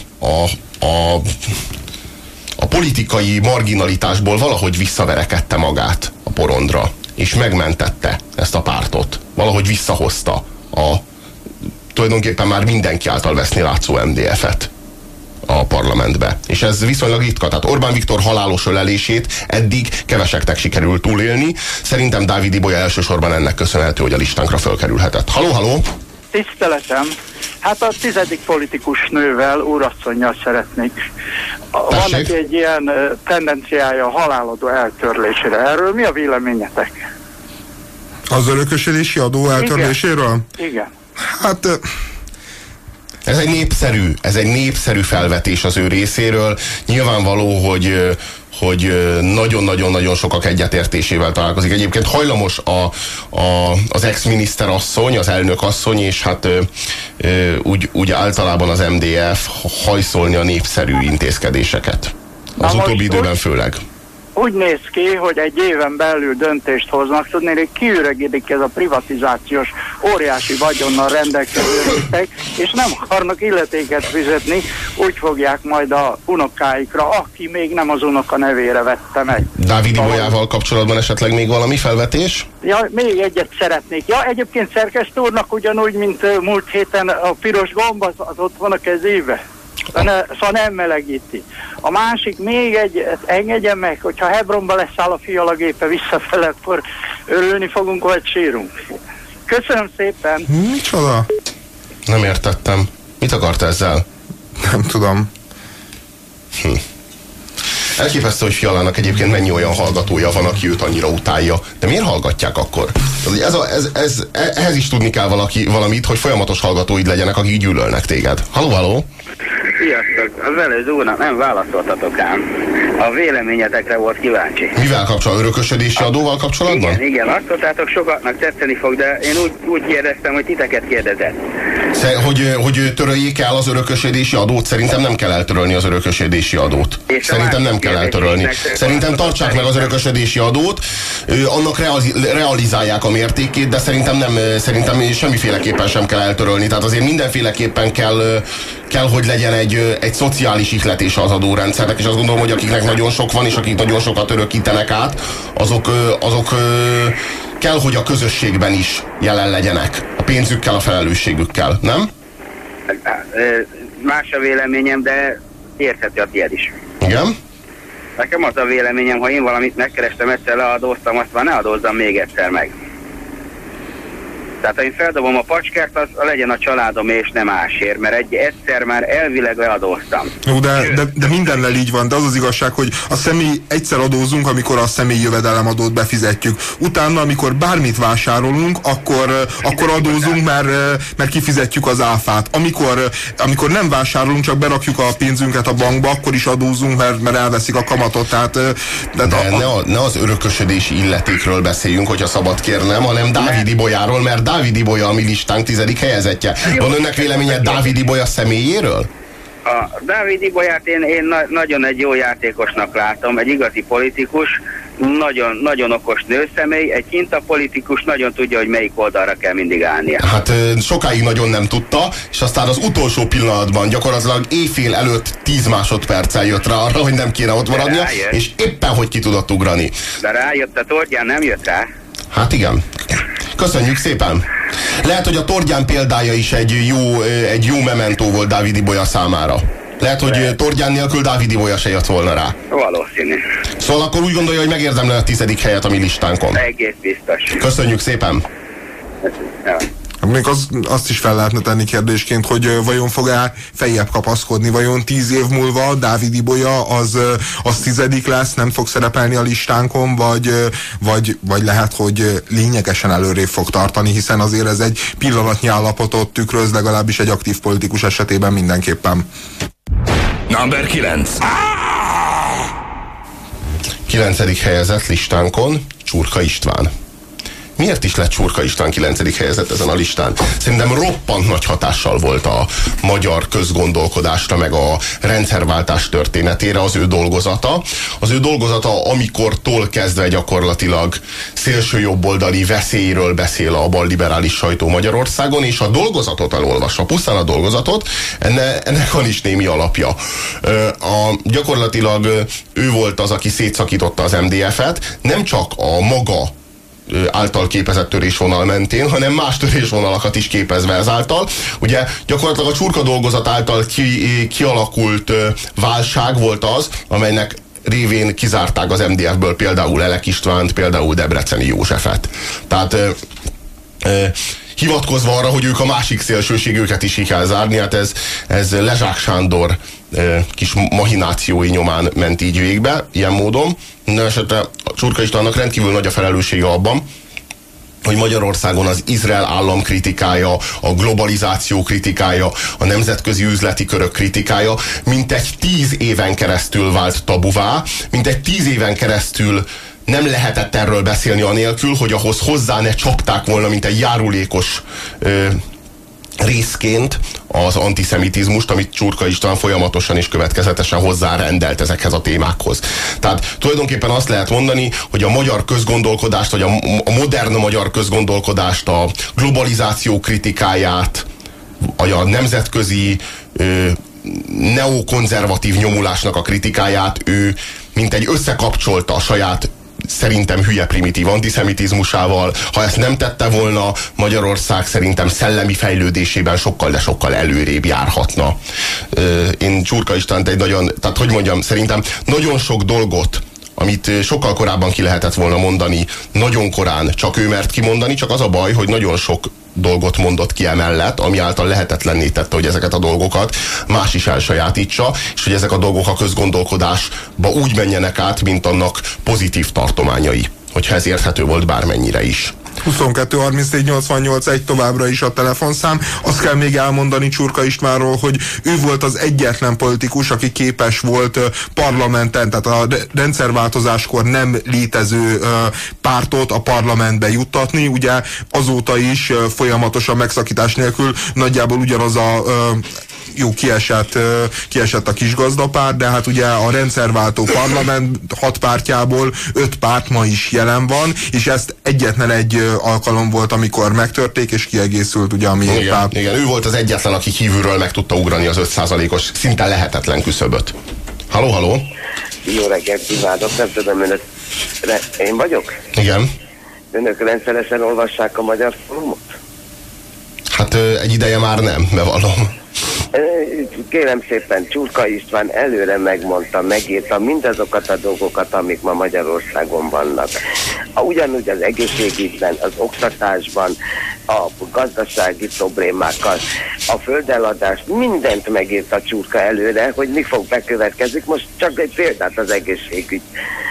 C: a politikai marginalitásból valahogy visszaverekedte magát a porondra, és megmentette ezt a pártot. Valahogy visszahozta tulajdonképpen már mindenki által veszni látszó MDF-et a parlamentbe. És ez viszonylag ritka. Tehát Orbán Viktor halálos ölelését eddig keveseknek sikerült túlélni. Szerintem Dávid Ibolya elsősorban ennek köszönhető, hogy a listánkra fölkerülhetett. Halló!
E: Tiszteletem! Hát a 10. politikus nővel, úrasszonnyal szeretnék. Van egy ilyen tendenciája a haláladó eltörlésére. Erről mi a véleményetek?
D: Az örökösödési adó eltörléséről?
E: Igen.
D: Hát...
C: Ez egy népszerű felvetés az ő részéről. Nyilvánvaló, hogy nagyon-nagyon-nagyon sokak egyetértésével találkozik. Egyébként hajlamos az ex-miniszterasszony, az elnökasszony, és hát úgy általában az MDF hajszolni a népszerű intézkedéseket. Az utóbbi időben főleg.
E: úgy néz ki, hogy egy éven belül döntést hoznak, tudni, hogy kiüregedik ez a privatizációs óriási vagyonnal rendelkező réteg, és nem akarnak illetéket fizetni, úgy fogják majd a unokáikra, aki még nem az unoka nevére vette meg.
C: Dávid Ibolyával kapcsolatban esetleg még valami felvetés?
E: Ja, még egyet szeretnék. Ja, egyébként szerkesztő úrnak ugyanúgy, mint múlt héten a piros gomb, az ott van a kezébe. Szóval nem melegíti. A másik, még egy, engedjen meg, hogyha Hebronba leszáll a fialagépe visszafele, akkor örülni fogunk, vagy sírunk. Köszönöm szépen.
D: Micsoda?
C: Nem értettem. Mit akart ezzel?
D: Nem tudom.
C: Elképesztő, hogy Fialának egyébként mennyi olyan hallgatója van, aki őt annyira utálja. De miért hallgatják akkor? Ehhez is tudni kell valamit, hogy folyamatos hallgatóid legyenek, akik gyűlölnek téged. Halló?
F: Sziasztok! Az előző úrnak nem válaszoltatok ám. A véleményetekre volt kíváncsi.
C: Mivel kapcsolatban? Örökösödési adóval kapcsolatban?
F: Igen, azt mondtátok, sokaknak tetszeni fog, de én úgy kérdeztem, hogy titeket kérdezett.
C: Hogy töröljék el az örökösödési adót? Szerintem nem kell eltörölni az örökösödési adót. Szerintem nem kell eltörölni. Szerintem tartsák meg az örökösödési adót, annak realizálják a mértékét, de szerintem semmiféleképpen sem kell eltörölni. Tehát azért mindenféleképpen kell, hogy legyen egy szociális ihletése az adórendszernek, és azt gondolom, hogy akiknek nagyon sok van, és akik nagyon sokat örökítenek át, azok kell, hogy a közösségben is jelen legyenek. A pénzükkel, a felelősségükkel, nem?
F: Más a véleményem, de érthető a tiéd is.
C: Igen?
F: Nekem az a véleményem, ha én valamit megkerestem, egyszer leadóztam, azt már ne adózzam még egyszer meg. Tehát ha én feldobom a pacskát, az legyen a családom és nem másért, mert egyszer már elvileg leadóztam.
D: Jó, de mindennel így van, de az az igazság, hogy a személy egyszer adózunk, amikor a személyi jövedelemadót befizetjük. Utána, amikor bármit vásárolunk, akkor adózunk, mert kifizetjük az áfát. Amikor nem vásárolunk, csak berakjuk a pénzünket a bankba, akkor is adózunk, mert elveszik a kamatot. Tehát,
C: ne az örökösödési illetékről beszéljünk, hogyha szabad kérnem, hanem Dávid Ibolyáról, mert Dávid Ibolya a mi listánk 10. helyezettje. Van önnek véleménye Dávid Ibolya személyéről?
F: A Dávid Ibolyát én nagyon egy jó játékosnak látom, egy igazi politikus, nagyon okos nőszemély, egy hintapolitikus nagyon tudja, hogy melyik oldalra kell mindig állnia.
C: Hát sokáig nagyon nem tudta, és aztán az utolsó pillanatban, gyakorlatilag éjfél előtt 10 másodperccel jött rá arra, hogy nem kéne ott maradnia, és éppen hogy ki tudott ugrani.
F: De rájött a Tordján, nem jött rá?
C: Hát igen. Köszönjük szépen! Lehet, hogy a Tordján példája is egy jó mementó volt Dávid Ibolya számára. Lehet, hogy Tordján nélkül Dávid Ibolya se jött volna rá.
F: Valószínű.
C: Szóval akkor úgy gondolja, hogy megérdemli a 10. helyet a mi listánkon.
F: Egész biztos.
C: Köszönjük szépen!
F: Ja.
D: Még azt is fel lehetne tenni kérdésként, hogy vajon fog-e feljebb kapaszkodni, vajon 10 év múlva Dávid Ibolya az 10. lesz, nem fog szerepelni a listánkon, vagy lehet, hogy lényegesen előrébb fog tartani, hiszen azért ez egy pillanatnyi állapotot tükröz, legalábbis egy aktív politikus esetében mindenképpen.
A: Number 9.
C: 9. helyezett listánkon Csurka István. Miért is lett Csurka István 9. helyezett ezen a listán? Szerintem roppant nagy hatással volt a magyar közgondolkodásra, meg a rendszerváltás történetére az ő dolgozata. Az ő dolgozata, amikortól kezdve gyakorlatilag szélsőjobboldali veszélyről beszél a balliberális sajtó Magyarországon, és a dolgozatot elolvasva, pusztán a dolgozatot, ennek van is némi alapja. Gyakorlatilag ő volt az, aki szétszakította az MDF-et, nem csak a maga által képezett törésvonal mentén, hanem más törésvonalakat is képezve ezáltal. Ugye gyakorlatilag a Csurka dolgozat által kialakult válság volt az, amelynek révén kizárták az MDF-ből például Elek Istvánt, például Debreceni Józsefet. Tehát hivatkozva arra, hogy ők a másik szélsőség, őket is ki kell zárni, hát ez Lezsák Sándor kis mahinációi nyomán ment így végbe, ilyen módon. De esetre a Csurka Istvánnak rendkívül nagy a felelőssége abban, hogy Magyarországon az Izrael állam kritikája, a globalizáció kritikája, a nemzetközi üzleti körök kritikája mintegy 10 éven keresztül vált tabuvá, mintegy 10 éven keresztül nem lehetett erről beszélni anélkül, hogy ahhoz hozzá ne csapták volna, mint egy járulékos részként az antiszemitizmust, amit Csurka István folyamatosan és következetesen hozzárendelt ezekhez a témákhoz. Tehát tulajdonképpen azt lehet mondani, hogy a magyar közgondolkodást, vagy a modern magyar közgondolkodást, a globalizáció kritikáját, a nemzetközi neokonzervatív nyomulásnak a kritikáját ő mint egy összekapcsolta a saját szerintem hülye primitív antiszemitizmusával. Ha ezt nem tette volna, Magyarország szerintem szellemi fejlődésében sokkal, de sokkal előrébb járhatna. Én Csurka Istvánt tehát hogy mondjam, szerintem nagyon sok dolgot, amit sokkal korábban ki lehetett volna mondani, nagyon korán csak ő mert kimondani, csak az a baj, hogy nagyon sok dolgot mondott ki emellett, ami által lehetetlenné tette, hogy ezeket a dolgokat más is elsajátítsa, és hogy ezek a dolgok a közgondolkodásba úgy menjenek át, mint annak pozitív tartományai, hogyha ez érthető volt bármennyire is.
D: 22 34 88 1 továbbra is a telefonszám. Azt kell még elmondani Csurka Istvánról, hogy ő volt az egyetlen politikus, aki képes volt parlamenten, tehát a rendszerváltozáskor nem létező pártot a parlamentbe juttatni. Ugye azóta is folyamatosan megszakítás nélkül nagyjából ugyanaz a jó, kiesett a kisgazdapárt, de hát ugye a rendszerváltó parlament 6 pártjából 5 párt ma is jelen van, és ezt egyetlen egy alkalom volt, amikor megtörték, és kiegészült ugye a miért.
C: Igen, ő volt az egyetlen, aki kívülről meg tudta ugrani az 5%-os, szinte lehetetlen küszöböt. Halló?
G: Jó reggelt kívánok, nem tudom, én vagyok?
C: Igen.
G: Önök rendszeresen olvassák a Magyar Fórumot?
C: Hát egy ideje már nem, bevallom.
G: Kérem szépen, Csurka István előre megírta mindazokat a dolgokat, amik ma Magyarországon vannak. Ugyanúgy az egészségügyben, az oktatásban, a gazdasági problémákkal, a földeladás, mindent megírta Csurka előre, hogy mi fog bekövetkezik. Most csak egy példát az egészségügy.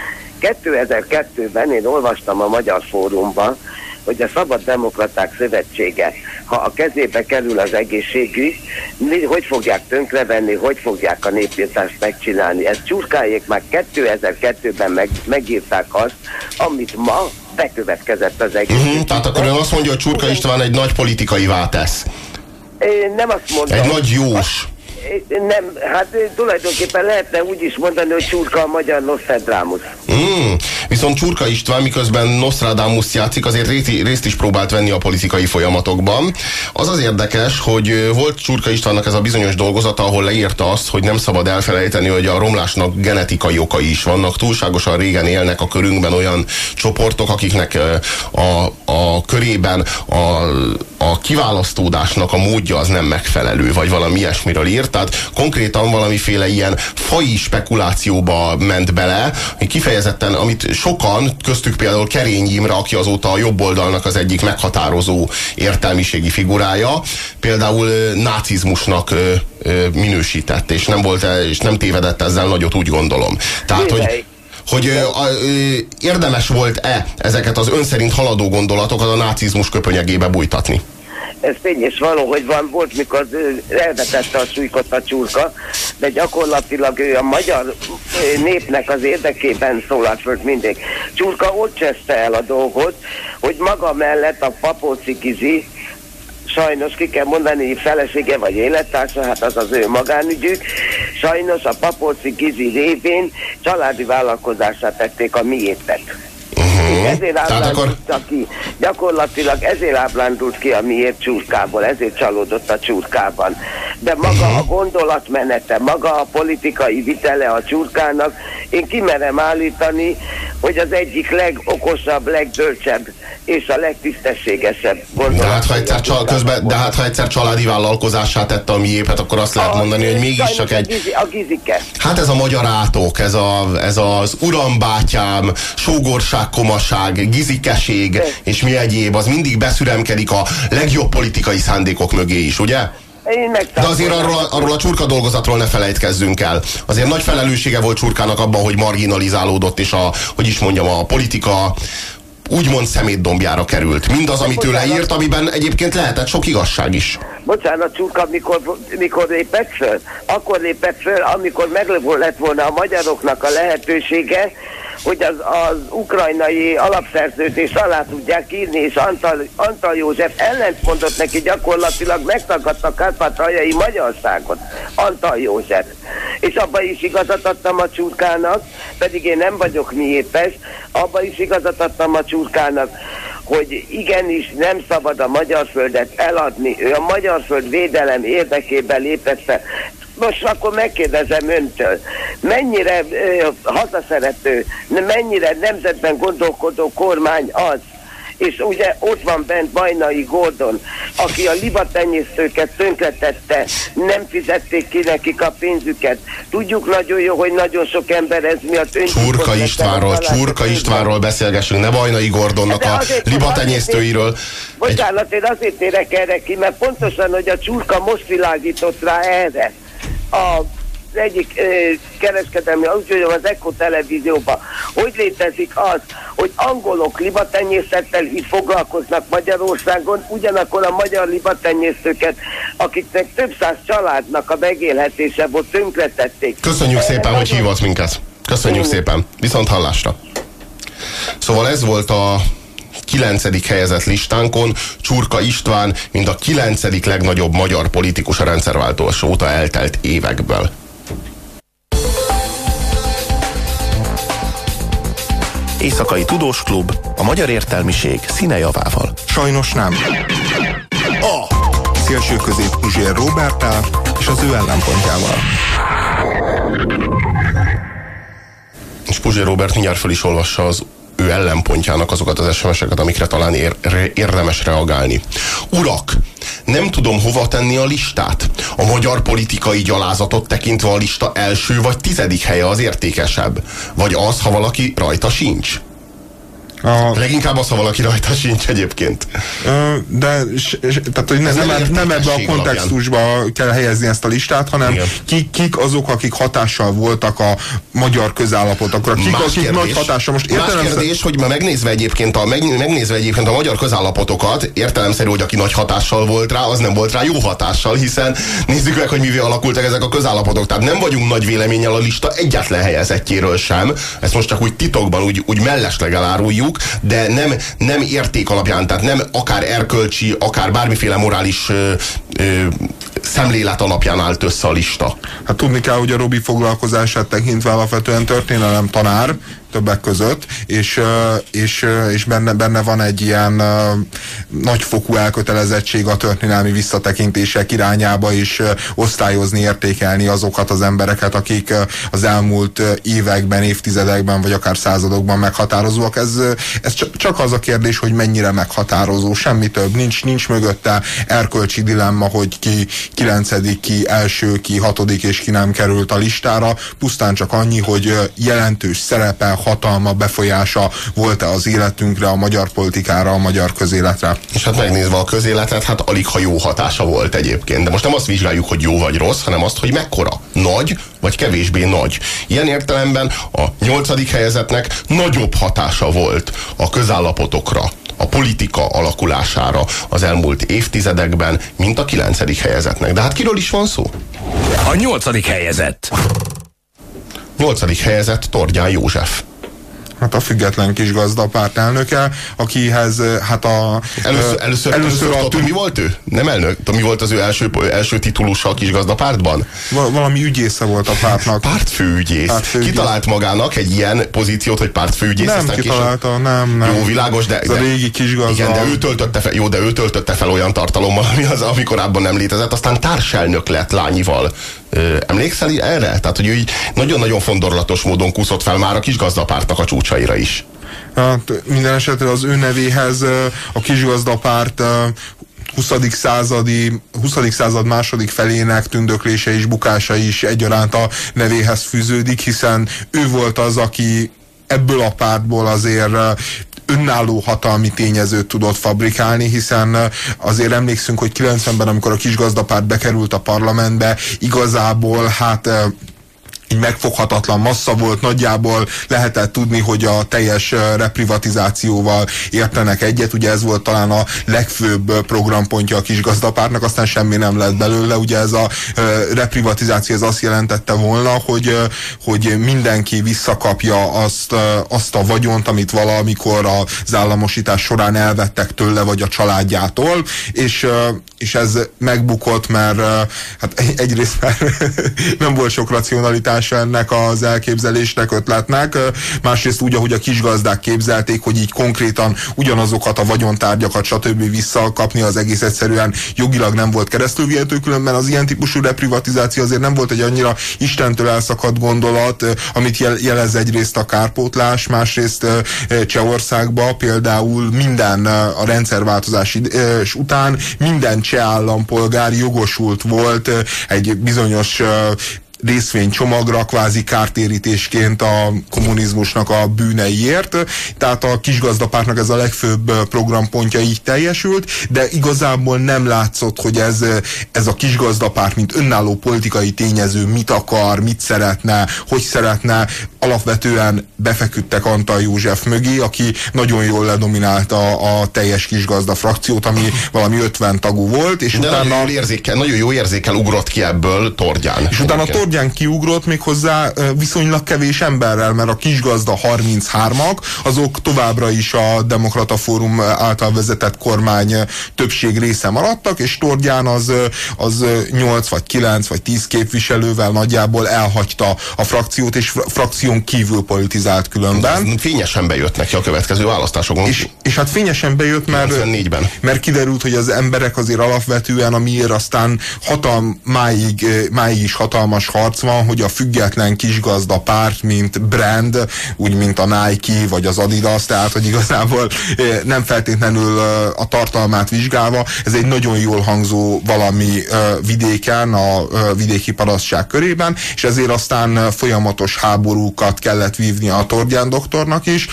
G: 2002-ben én olvastam a Magyar Fórumban, hogy a Szabad Demokraták Szövetsége, ha a kezébe kerül az egészségügy, hogy fogják tönkrevenni, hogy fogják a népírtást megcsinálni. Ezt Csurkáék már 2002-ben megírták azt, amit ma bekövetkezett az egészségügy.
C: Tehát akkor ön azt mondja, hogy Csurka István egy nagy politikaivá tesz.
G: Én nem azt mondom.
C: Egy nagy jós.
G: Nem, hát tulajdonképpen lehetne úgy is mondani, hogy Csurka a magyar Nostradamus.
C: Viszont Csurka István, miközben Nostradamus játszik, azért részt is próbált venni a politikai folyamatokban. Az érdekes, hogy volt Csurka Istvánnak ez a bizonyos dolgozata, ahol leírta azt, hogy nem szabad elfelejteni, hogy a romlásnak genetikai okai is vannak. Túlságosan régen élnek a körünkben olyan csoportok, akiknek a körében a kiválasztódásnak a módja az nem megfelelő, vagy valami ilyesmiről írt. Tehát konkrétan valamiféle ilyen faji spekulációba ment bele, kifejezetten, amit sokan, köztük például Kerényi Imre, aki azóta a jobb oldalnak az egyik meghatározó értelmiségi figurája, például nácizmusnak minősített, és nem tévedett ezzel nagyot, úgy gondolom. Tehát, hogy érdemes volt-e ezeket az ön szerint haladó gondolatokat a nácizmus köpönyegébe bújtatni?
G: Ez tény és való, hogy volt, mikor elvetette a súlykot a Csurka, de gyakorlatilag ő a magyar népnek az érdekében szólalt föl mindig. Csurka ott cseszte el a dolgot, hogy maga mellett a Papóci Gizi, sajnos ki kell mondani, felesége vagy élettársa, hát az az ő magánügyük, sajnos a Papóci Gizi révén családi vállalkozását tették a miértet. Ezért ábrándult ki, gyakorlatilag ezért ábrándult ki a miért Csurkából, ezért csalódott a Csurkában. De maga a gondolatmenete, maga a politikai vitele a Csurkának, én kimerem állítani, hogy az egyik legokosabb, legbölcsebb és a legtisztességesebb gondolat.
C: De hát ha egyszer családi vállalkozássá tette a miépet, akkor azt lehet mondani, hogy mégiscsak egy...
G: A Gizike.
C: Hát ez a magyar átok, ez az urambátyám, sógorság, komaság, gizikeség és mi egyéb, az mindig beszüremkedik a legjobb politikai szándékok mögé is, ugye? De azért arról a Csurka dolgozatról ne felejtkezzünk el. Azért nagy felelőssége volt Csurkának abban, hogy marginalizálódott, és a politika úgymond szemétdombjára került. Mindaz, amit ő leírt, amiben egyébként lehetett sok igazság is.
G: Bocsánat, Csurka, mikor lépett föl? Akkor lépett föl, amikor meg lett volna a magyaroknak a lehetősége, hogy az ukrajnai alapszerződést alá tudják írni, és Antal József ellentmondott neki, gyakorlatilag megtagadta Kárpátaljai Magyarországot. Antal József. És abban is igazat adtam a Csurkának, pedig én nem vagyok miépes, abban is igazat adtam a Csurkának, hogy igenis nem szabad a magyar földet eladni. Ő a magyar föld védelem érdekében lépett fel. Most akkor megkérdezem öntől, mennyire hazaszerető, mennyire nemzetben gondolkodó kormány az, és ugye ott van bent Bajnai Gordon, aki a libatenyésztőket tönkretette, nem fizették ki nekik a pénzüket. Tudjuk nagyon jó, hogy nagyon sok ember ez miatt
C: Csurka Istvánról beszélgessünk, ne Bajnai Gordonnak a libatenyésztőiről.
G: Bocsánat, én azért térek erre ki, mert pontosan, hogy a Csurka most világított rá erre. Az egyik kereskedelmi, úgyhogy az Echo televízióban, hogy létezik az, hogy angolok libatenyészettel így foglalkoznak Magyarországon, ugyanakkor a magyar libatenyésztőket, akiknek több száz családnak a megélhetése volt, tönkretették.
C: Köszönjük szépen, hogy hívott minket. Köszönjük szépen. Viszont hallásra. Szóval ez volt a 9. helyezett listánkon Csurka István, mint a 9. legnagyobb magyar politikus a rendszerváltás óta eltelt évekből.
B: Éjszakai Tudós Klub, a magyar értelmiség színejavával.
D: Sajnos nem. Szélső közép Puzsér Róberttel és az ő ellenpontjával.
C: És Puzsér Róbert mindjárt föl is olvassa az ő ellenpontjának azokat az SMS-eket, amikre talán érdemes reagálni. Urak, nem tudom hova tenni a listát. A magyar politikai gyalázatot tekintve a lista első vagy 10. helye az értékesebb. Vagy az, ha valaki rajta sincs. Leginkább az, ha valaki rajta sincs egyébként.
D: Tehát, hogy nem ebbe a kontextusba kell helyezni ezt a listát, hanem kik azok, akik hatással voltak a magyar közállapotokra. Akik nagy hatással. Most
C: más kérdés, hogy megnézve egyébként a magyar közállapotokat, értelemszerű, hogy aki nagy hatással volt rá, az nem volt rá jó hatással, hiszen nézzük meg, hogy mivel alakultak ezek a közállapotok. Tehát nem vagyunk nagy véleménnyel a lista egyetlen helyezettjéről sem. Ezt most csak úgy titokban, úgy mellesleg eláruljuk, de nem érték alapján, tehát nem akár erkölcsi, akár bármiféle morális szemlélet alapján állt össze a lista.
D: Hát tudni kell, hogy a Robi foglalkozását tekintve alapvetően történelem tanár, többek között, és benne van egy ilyen nagyfokú elkötelezettség a történelmi visszatekintések irányába, és osztályozni, értékelni azokat az embereket, akik az elmúlt években, évtizedekben, vagy akár századokban meghatározóak. Ez csak az a kérdés, hogy mennyire meghatározó, semmi több. Nincs mögötte erkölcsi dilemma, hogy ki 9., ki első, ki 6. és ki nem került a listára. Pusztán csak annyi, hogy jelentős szerepe, hatalma, befolyása volt-e az életünkre, a magyar politikára, a magyar közéletre.
C: És hát megnézve a közéletet, hát alig ha jó hatása volt egyébként. De most nem azt vizsgáljuk, hogy jó vagy rossz, hanem azt, hogy mekkora. Nagy vagy kevésbé nagy. Ilyen értelemben a 8. helyezettnek nagyobb hatása volt a közállapotokra, a politika alakulására az elmúlt évtizedekben, mint a 9. helyezettnek. De hát kiről is van szó?
A: A 8. helyezett.
C: 8. helyezett Tordján József.
D: Hát a független kisgazda pártelnöke, akihez hát
C: először mi volt ő? Nem elnök? Mi volt az ő első titulusa a kisgazda pártban?
D: Valami ügyésze volt a pártnak.
C: Pártfőügyész. Kitalált magának egy ilyen pozíciót, hogy pártfőügyész?
D: Nem kitalálta, nem.
C: Jó, világos, de...
D: Ez a régi kisgazda.
C: Igen, de ő töltötte fel olyan tartalommal, ami korábban nem létezett, aztán társelnök lett lányival. Emlékszel erre? Tehát, hogy ő így nagyon-nagyon fondorlatos módon kúszott fel már a kisgazdapártnak a csúcsaira is.
D: Hát, minden esetre az ő nevéhez a kisgazdapárt 20. század második felének tündöklése és bukása is egyaránt a nevéhez fűződik, hiszen ő volt az, aki ebből a pártból azért önálló hatalmi tényezőt tudott fabrikálni, hiszen azért emlékszünk, hogy 90-ben, amikor a kisgazdapárt bekerült a parlamentbe, igazából hát így megfoghatatlan massza volt, nagyjából lehetett tudni, hogy a teljes reprivatizációval értenek egyet, ugye ez volt talán a legfőbb programpontja a kisgazdapártnak, aztán semmi nem lett belőle, ugye ez a reprivatizáció ez azt jelentette volna, hogy mindenki visszakapja azt a vagyont, amit valamikor az államosítás során elvettek tőle, vagy a családjától, és ez megbukott, mert hát egyrészt nem volt sok racionalitása ennek az elképzelésnek, ötletnek, másrészt úgy, ahogy a kisgazdák képzelték, hogy így konkrétan ugyanazokat a vagyontárgyakat, stb. Visszakapni, az egész egyszerűen jogilag nem volt keresztülvihető, különben az ilyen típusú reprivatizáció azért nem volt egy annyira Istentől elszakadt gondolat, amit jelez egyrészt a kárpótlás, másrészt Csehországban például minden a rendszerváltozás után minden cseh állampolgár jogosult volt egy bizonyos részvénycsomagra, kvázi kártérítésként a kommunizmusnak a bűneiért. Tehát a kisgazdapártnak ez a legfőbb programpontja így teljesült, de igazából nem látszott, hogy ez a kisgazdapárt, mint önálló politikai tényező mit akar, mit szeretne, hogy szeretne. Alapvetően befeküdtek Antall József mögé, aki nagyon jól ledominálta a teljes kisgazda frakciót, ami valami 50 tagú volt, és
C: de
D: utána...
C: nagyon jó érzékel ugrott ki ebből Tordján.
D: És utána Tordján kiugrott még hozzá viszonylag kevés emberrel, mert a kisgazda 33-ak, azok továbbra is a Demokrata Fórum által vezetett kormány többség része maradtak, és Tordján az 8 vagy 9 vagy 10 képviselővel nagyjából elhagyta a frakciót, és frakción kívül politizált különben.
C: Fényesen bejött neki a következő választásokon.
D: És hát fényesen bejött, mert kiderült, hogy az emberek azért alapvetően, amiért aztán máig is hatalmas harc van, hogy a független kisgazda párt, mint brand, úgy mint a Nike vagy az Adidas, tehát hogy igazából nem feltétlenül a tartalmát vizsgálva, ez egy nagyon jól hangzó valami vidéken, a vidéki parasztság körében, és ezért aztán folyamatos háborúkat kellett vívni a Tordján doktornak is,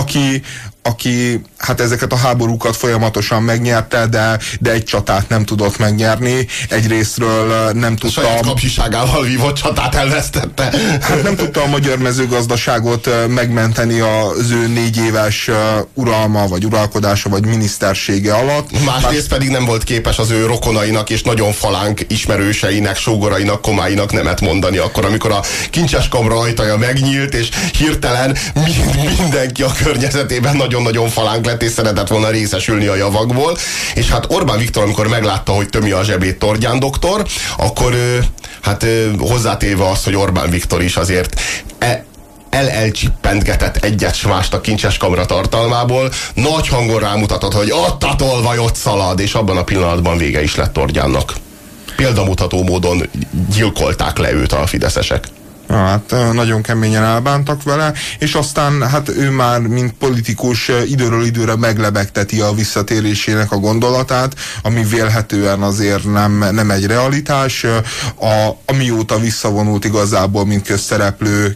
D: aki hát ezeket a háborúkat folyamatosan megnyerte, de egy csatát nem tudott megnyerni. Egyrésztről nem tudta...
C: A saját kapcsiságával vívott csatát elvesztette.
D: Hát nem tudta a magyar mezőgazdaságot megmenteni az ő 4 éves uralma, vagy uralkodása, vagy minisztersége alatt.
C: Másrészt pedig nem volt képes az ő rokonainak és nagyon falánk ismerőseinek, sógorainak, komáinak nemet mondani akkor, amikor a kincses kamra ajtaja megnyílt, és hirtelen mindenki a környezetében nagyon-nagyon falánk lett, és szeretett volna részesülni a javakból. És hát Orbán Viktor, amikor meglátta, hogy tömi a zsebét Tordján doktor, akkor hozzátéve azt, hogy Orbán Viktor is azért elcsippentgetett egyet s mást a kincses kamra tartalmából, nagy hangon rámutatott, hogy ott a tolvaj ott szalad, és abban a pillanatban vége is lett Tordjánnak. Példamutató módon gyilkolták le őt a fideszesek.
D: Hát nagyon keményen elbántak vele, és aztán hát ő már, mint politikus időről időre meglebegteti a visszatérésének a gondolatát, ami vélhetően azért nem egy realitás. Amióta visszavonult igazából, mint közszereplő,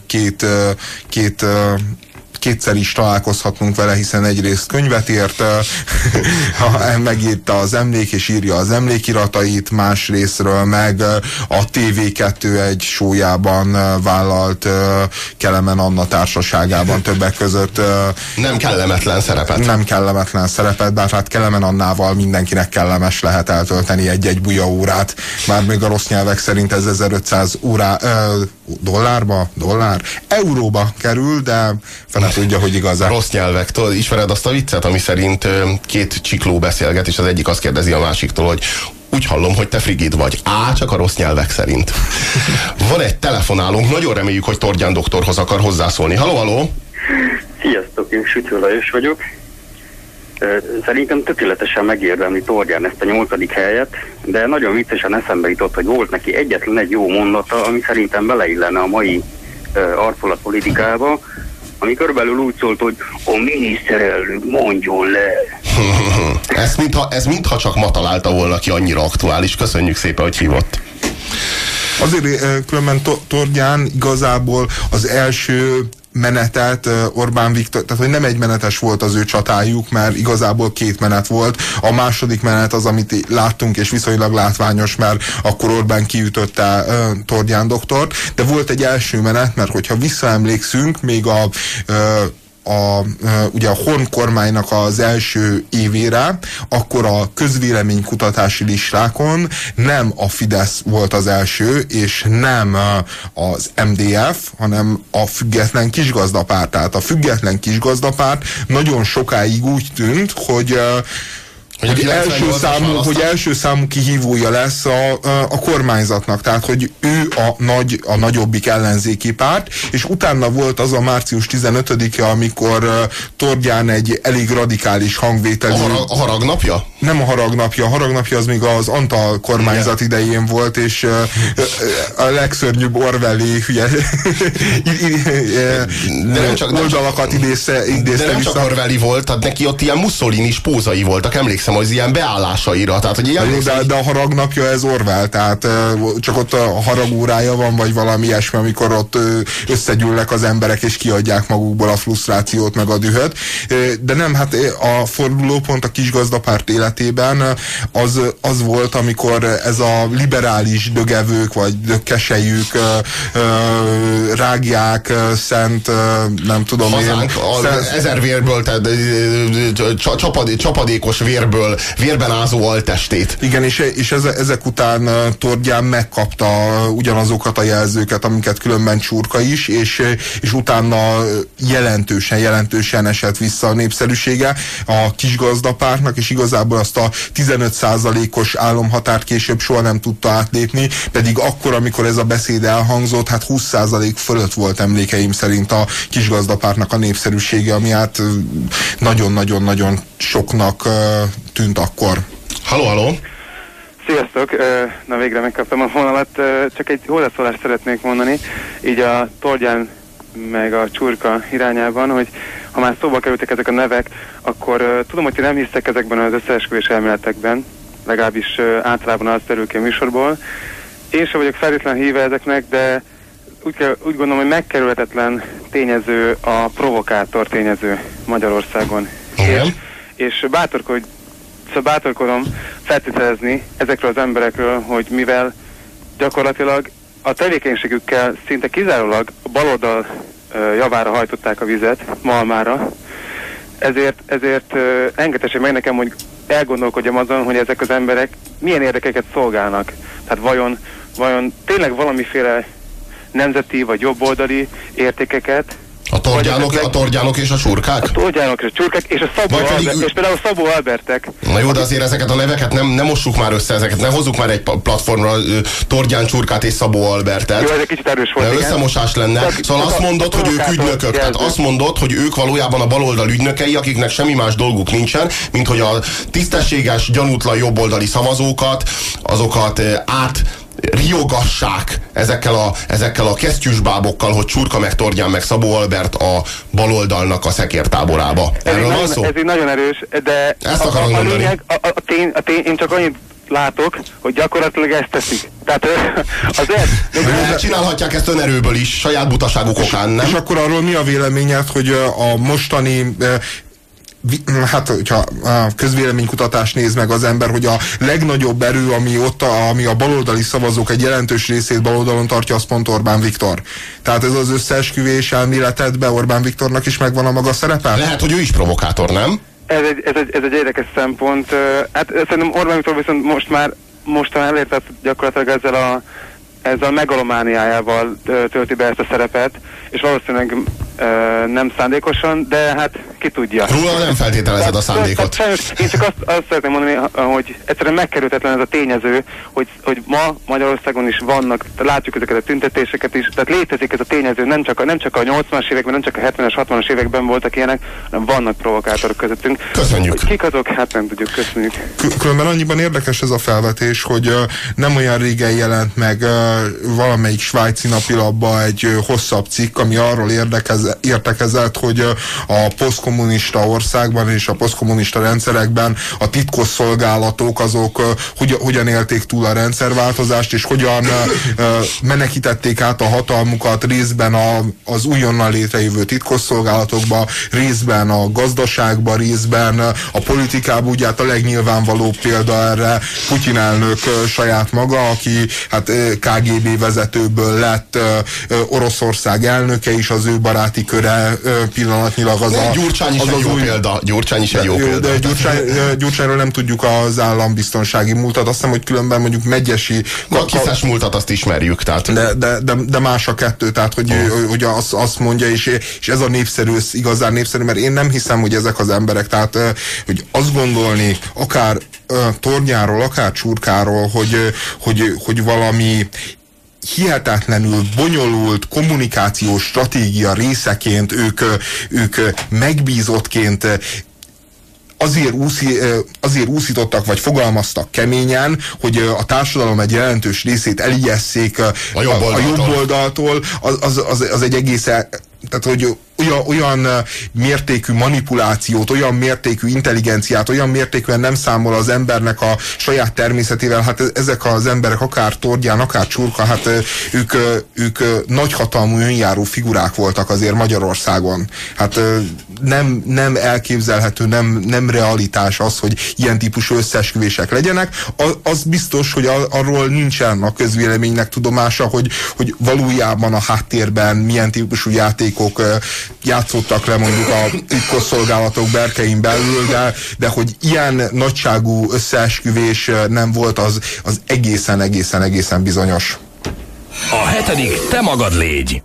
D: kétszer is találkozhatnunk vele, hiszen egyrészt könyvet írt, megírta az emlék és írja az emlékiratait, másrésztről meg a TV2 egy show-jában vállalt Kelemen Anna társaságában többek között.
C: Nem kellemetlen szerepet, bár hát Kelemen Annával mindenkinek kellemes lehet eltölteni egy-egy bujaórát. Már még a rossz nyelvek szerint ez 1500 euróba kerül, de fele tudja, hogy igazán. Rossz nyelvek. Tudod, ismered azt a viccet, ami szerint 2 csikló beszélget, és az egyik azt kérdezi a másiktól, hogy úgy hallom, hogy te frigid vagy. Csak a rossz nyelvek szerint. Van egy telefonálónk, nagyon reméljük, hogy Tordján doktorhoz akar hozzászólni. Halló?
H: Sziasztok, én Sütő Lajos vagyok. Szerintem tökéletesen megérdemli Tordján ezt a 8. helyet, de nagyon viccesen eszembe jutott, hogy volt neki egyetlen egy jó mondata, ami szerintem beleillene a mai arculatpolitikába, ami körülbelül úgy szólt, hogy a miniszterelnök mondjon le.
C: Ez mintha csak ma találta volna ki, annyira aktuális. Köszönjük szépen, hogy hívott.
D: Azért különben Tordján igazából az első menetet Orbán Viktor, tehát hogy nem egymenetes volt az ő csatájuk, mert igazából két menet volt. A második menet az, amit láttunk, és viszonylag látványos, mert akkor Orbán kiütötte Tordján doktort, de volt egy első menet, mert hogyha visszaemlékszünk, még ugye a Horn kormánynak az első évére, akkor a közvéleménykutatási listákon nem a Fidesz volt az első, és nem az MDF, hanem a Független Kisgazdapárt. Tehát a Független Kisgazdapárt nagyon sokáig úgy tűnt, hogy első számú kihívója lesz a kormányzatnak, tehát hogy ő a nagyobbik ellenzéki párt, és utána volt az a március 15-e, amikor Tordján egy elég radikális hangvételű...
C: A haragnapja?
D: Nem a haragnapja az még az Antal kormányzat idején volt, és a legszörnyűbb orwelli oldalakat idézte
C: de nem csak orwelli volt, tehát neki ott ilyen Mussolini-s pózai voltak, emlékszem az ilyen beállásaira. Tehát, hogy
D: de a haragnapja ez Orwell, tehát csak ott a haragórája van, vagy valami ilyesmi, amikor ott összegyűlnek az emberek, és kiadják magukból a frusztrációt, meg a dühöt. De nem, hát a fordulópont a Kisgazdapárt életében az volt, amikor ez a liberális dögevők, vagy dökkesejük, rágják, szent, nem tudom
C: hazánk, ezer vérből, tehát csapadékos vérből, vérben ázó altestét.
D: Igen, és ezek után Tordján megkapta ugyanazokat a jelzőket, amiket különben Csurka is, és utána jelentősen esett vissza a népszerűsége a Kisgazdapártnak, és igazából azt a 15%-os álomhatárt később soha nem tudta átlépni, pedig akkor, amikor ez a beszéd elhangzott, hát 20% fölött volt emlékeim szerint a Kisgazdapártnak a népszerűsége, ami hát nagyon-nagyon-nagyon soknak tűnt akkor.
C: Halló!
I: Sziasztok! Na végre megkaptam a vonalat. Csak egy hozzászólást szeretnék mondani, így a Tordján meg a Csurka irányában, hogy ha már szóba kerültek ezek a nevek, akkor tudom, hogy ti nem hisztek ezekben az összeesküvés elméletekben, legalábbis általában az derül ki a műsorból. Én sem vagyok feltétlen híve ezeknek, de úgy gondolom, hogy megkerülhetetlen tényező a provokátor tényező Magyarországon. És bátorkodom feltételezni ezekről az emberekről, hogy mivel gyakorlatilag a tevékenységükkel szinte kizárólag a baloldal javára hajtották a vizet, Malmára, ezért engedhessék meg nekem, hogy elgondolkodjam azon, hogy ezek az emberek milyen érdekeket szolgálnak. Tehát vajon tényleg valamiféle nemzeti vagy jobboldali értékeket.
C: A tordjánok és a csurkák?
I: A tordjánok és a csurkák, és és például a Szabó Albertek.
C: Na jó, de azért ezeket a neveket nem mossuk már össze, ezeket ne hozzuk már egy platformra, Tordján Csurkát és Szabó Albertet.
I: Jó, ez egy kicsit erős volt,
C: összemosás lenne. Szóval azt mondod, hogy ők ügynökök. Tehát azt mondod, hogy ők valójában a baloldal ügynökei, akiknek semmi más dolguk nincsen, mint hogy a tisztességes, gyanútlan jobboldali szavazókat, azokat riogassák ezekkel a kesztyűsbábokkal, hogy Csurka meg Tordján meg Szabó Albert a baloldalnak a szekértáborába. Erről van szó?
I: Ez így nagyon erős, de
C: ezt akarom mondani.
I: Lényeg, a tény, én csak annyit látok, hogy gyakorlatilag ezt teszik. Tehát
C: csinálhatják ezt önerőből is, saját butaságuk okán, nem?
D: És akkor arról mi a véleményed, hogy a mostani hát, hogyha a közvéleménykutatást néz meg az ember, hogy a legnagyobb erő, ami a baloldali szavazók egy jelentős részét baloldalon tartja, az pont Orbán Viktor. Tehát ez az összeesküvés elméletedben Orbán Viktornak is megvan a maga szerepe?
C: Lehet, hogy ő is provokátor, nem?
I: Ez egy érdekes szempont. Hát szerintem Orbán Viktor viszont mostan elértett gyakorlatilag ezzel a megalomániájával tölti be ezt a szerepet, és valószínűleg nem szándékosan, de hát ki tudja.
C: Róla nem feltételezed a szándékot.
I: Én csak azt szeretném mondani, hogy egyszerűen megkerülhetetlen ez a tényező, hogy ma Magyarországon is vannak, látjuk ezeket a tüntetéseket is, tehát létezik ez a tényező, nem csak a 80-as években, nem csak a 70-es, 60-as években voltak ilyenek, hanem vannak provokátorok közöttünk.
C: Köszönjük.
I: Kik azok? Hát nem tudjuk, köszönjük.
D: Különben annyiban érdekes ez a felvetés, hogy nem olyan régen jelent meg valamelyik svájci napilapban egy hosszabb cikk, ami arról értekezett, hogy a posztkommunista országban és a posztkommunista rendszerekben a titkosszolgálatok azok hogyan élték túl a rendszerváltozást, és hogyan menekítették át a hatalmukat részben az újonnan létrejövő titkosszolgálatokba, részben a gazdaságba, részben a politikában. Ugye hát a legnyilvánvalóbb példa erre Putyin elnök saját maga, aki hát KGB vezetőből lett Oroszország elnöke, és az ő baráti köre pillanatnyilag az a...
C: Gyurcsány is egy jó példa. Gyurcsány is egy jó példa.
D: De Gyurcsányról nem tudjuk az állambiztonsági múltat, azt hiszem, hogy különben mondjuk Megyesi...
C: A kiszás múltat azt ismerjük, tehát...
D: De más a kettő, tehát hogy azt mondja, és ez a népszerű, igazán népszerű, mert én nem hiszem, hogy ezek az emberek, tehát hogy azt gondolni, akár Tornyáról, akár Csurkáról, hogy valami hihetetlenül bonyolult kommunikációs stratégia részeként ők megbízottként azért úszítottak, vagy fogalmaztak keményen, hogy a társadalom egy jelentős részét elijesszék a jobb oldaltól, az egy egész... Tehát, hogy olyan mértékű manipulációt, olyan mértékű intelligenciát, olyan mértékűen nem számol az embernek a saját természetével, hát ezek az emberek, akár Tordján, akár Csurka, hát ők nagyhatalmú önjáró figurák voltak azért Magyarországon. Hát nem elképzelhető, nem realitás az, hogy ilyen típusú összeesküvések legyenek. Az biztos, hogy arról nincsen a közvéleménynek tudomása, hogy valójában a háttérben milyen típusú játékok játszottak le mondjuk a titkosszolgálatok berkein belül, de hogy ilyen nagyságú összeesküvés nem volt, az egészen bizonyos.
A: A hetedik te magad légy.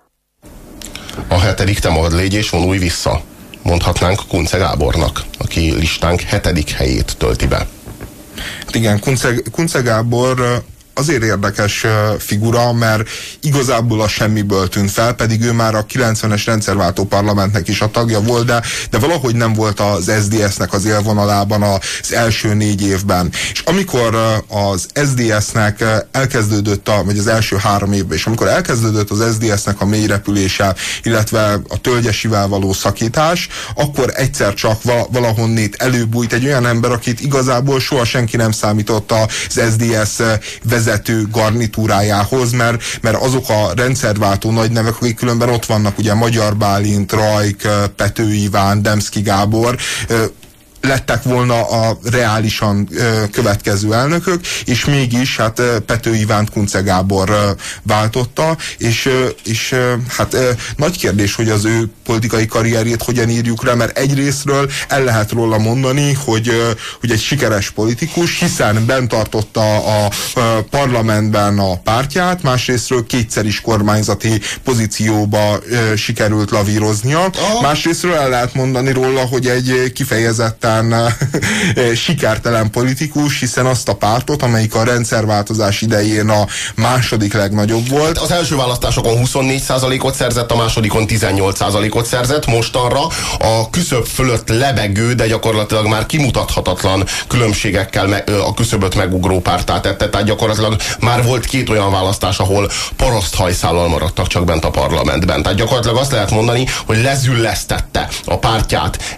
C: A hetedik te magad légy, és vonulj vissza. Mondhatnánk Kunce Gábornak, aki listánk 7. helyét tölti be.
D: Igen, Kunce Gábor azért érdekes figura, mert igazából a semmiből tűnt fel, pedig ő már a 90-es rendszerváltó parlamentnek is a tagja volt, de valahogy nem volt az SZDSZ-nek az élvonalában az első 4 évben. És amikor az SZDSZ-nek elkezdődött, vagy az első 3 évben, és amikor elkezdődött az SZDSZ-nek a mélyrepülése, illetve a Tölgyesivel való szakítás, akkor egyszer csak valahonnét előbújt egy olyan ember, akit igazából soha senki nem számított az SZDSZ vezető garnitúrájához, mert azok a rendszerváltó nagy nevek, akik különben ott vannak, ugye Magyar Bálint, Rajk, Pető Iván, Demszky Gábor, lettek volna a reálisan következő elnökök, és mégis hát Pető Ivánt Kunce Gábor váltotta, és hát nagy kérdés, hogy az ő politikai karrierjét hogyan írjuk le, mert egyrésztről el lehet róla mondani, hogy egy sikeres politikus, hiszen bent tartotta a parlamentben a pártját, másrésztről kétszer is kormányzati pozícióba sikerült lavíroznia, másrésztről el lehet mondani róla, hogy egy kifejezetten sikertelen politikus, hiszen azt a pártot, amelyik a rendszerváltozás idején a második legnagyobb volt.
C: Az első választásokon 24%-ot szerzett, a másodikon 18%-ot szerzett, mostanra a küszöb fölött lebegő, de gyakorlatilag már kimutathatatlan különbségekkel a küszöböt megugró párttá tette, tehát gyakorlatilag már volt 2 olyan választás, ahol paraszthajszállal maradtak csak bent a parlamentben. Tehát gyakorlatilag azt lehet mondani, hogy lezüllesztette a pártját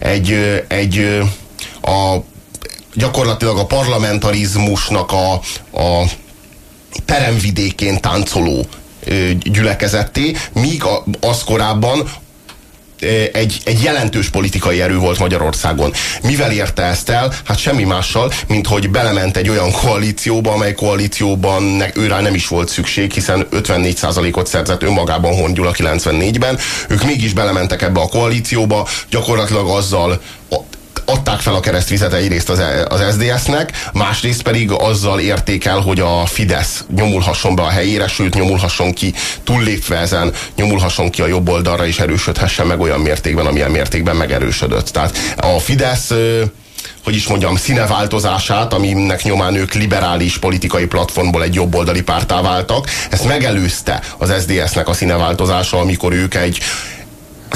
C: gyakorlatilag a parlamentarizmusnak a peremvidékén táncoló gyülekezetté, míg az korábban egy jelentős politikai erő volt Magyarországon. Mivel érte ezt el? Hát semmi mással, mint hogy belement egy olyan koalícióba, amely koalícióban őrá nem is volt szükség, hiszen 54%-ot szerzett önmagában Horn Gyula 94-ben. Ők mégis belementek ebbe a koalícióba, gyakorlatilag azzal adták fel a keresztvizet egyrészt az SZDSZ-nek, másrészt pedig azzal érték el, hogy a Fidesz nyomulhasson be a helyére, sőt nyomulhasson ki, túllépve ezen, nyomulhasson ki a jobb oldalra, és erősödhessen meg olyan mértékben, amilyen mértékben megerősödött. Tehát a Fidesz, hogy is mondjam, színeváltozását, aminek nyomán ők liberális politikai platformból egy jobboldali párttá váltak, ezt megelőzte az SZDSZ-nek a színeváltozása, amikor ők egy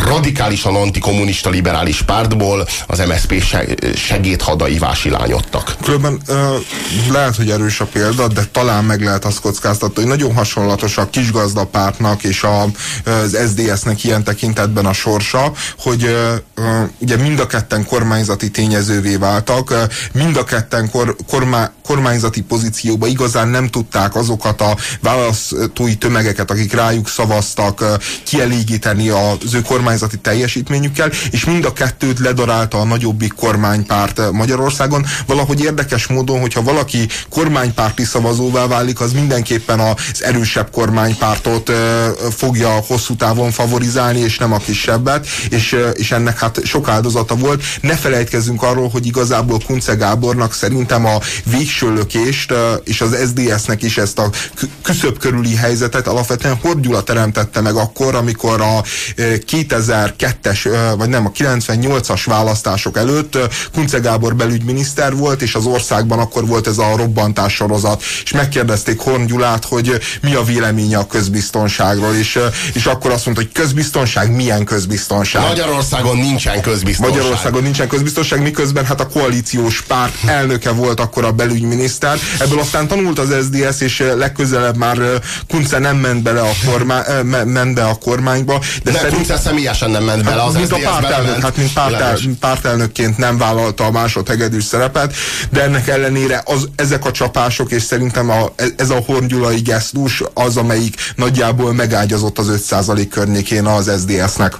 C: radikálisan antikommunista liberális pártból az MSZP segédhadaivá silányodtak.
D: Különben lehet, hogy erős a példa, de talán meg lehet azt kockáztatni, hogy nagyon hasonlatos a kisgazdapártnak és az SZDSZ-nek ilyen tekintetben a sorsa, hogy ugye mind a ketten kormányzati tényezővé váltak, mind a ketten kormányzati pozícióba igazán nem tudták azokat a választói tömegeket, akik rájuk szavaztak, kielégíteni az ő kormányzati teljesítményükkel, és mind a kettőt ledarálta a nagyobbik kormánypárt Magyarországon. Valahogy érdekes módon, hogyha valaki kormánypárti szavazóvá válik, az mindenképpen az erősebb kormánypártot fogja hosszú távon favorizálni, és nem a kisebbet, és ennek hát sok áldozata volt. Ne felejtkezzünk arról, hogy igazából Kunce Gábornak szerintem a végső lökést, és az SZDSZ-nek is ezt a küszöb körüli helyzetet alapvetően Horn Gyula teremtette meg akkor, amikor a 2002-es, vagy nem, a 98-as választások előtt Kunce Gábor belügyminiszter volt, és az országban akkor volt ez a robbantás sorozat, és megkérdezték Horn Gyulát, hogy mi a véleménye a közbiztonságról, és akkor azt mondta, hogy közbiztonság, milyen közbiztonság?
C: Magyarországon nincsen közbiztonság.
D: Magyarországon nincsen közbiztonság, miközben hát a koalíciós párt elnöke volt akkor a belügyminiszter. Ebből aztán tanult az SZDSZ, és legközelebb már Kunce nem ment bele a kormányba. De
C: Kunce személyesen nem ment bele, az
D: mint a pártelnök, hát mint pártelnökként nem vállalta a másodhegedűs szerepet, de ennek ellenére ezek a csapások, és szerintem ez a Horn Gyulai gesztus az, amelyik nagyjából megágyazott az 5% környékén az SZDSZ-nek.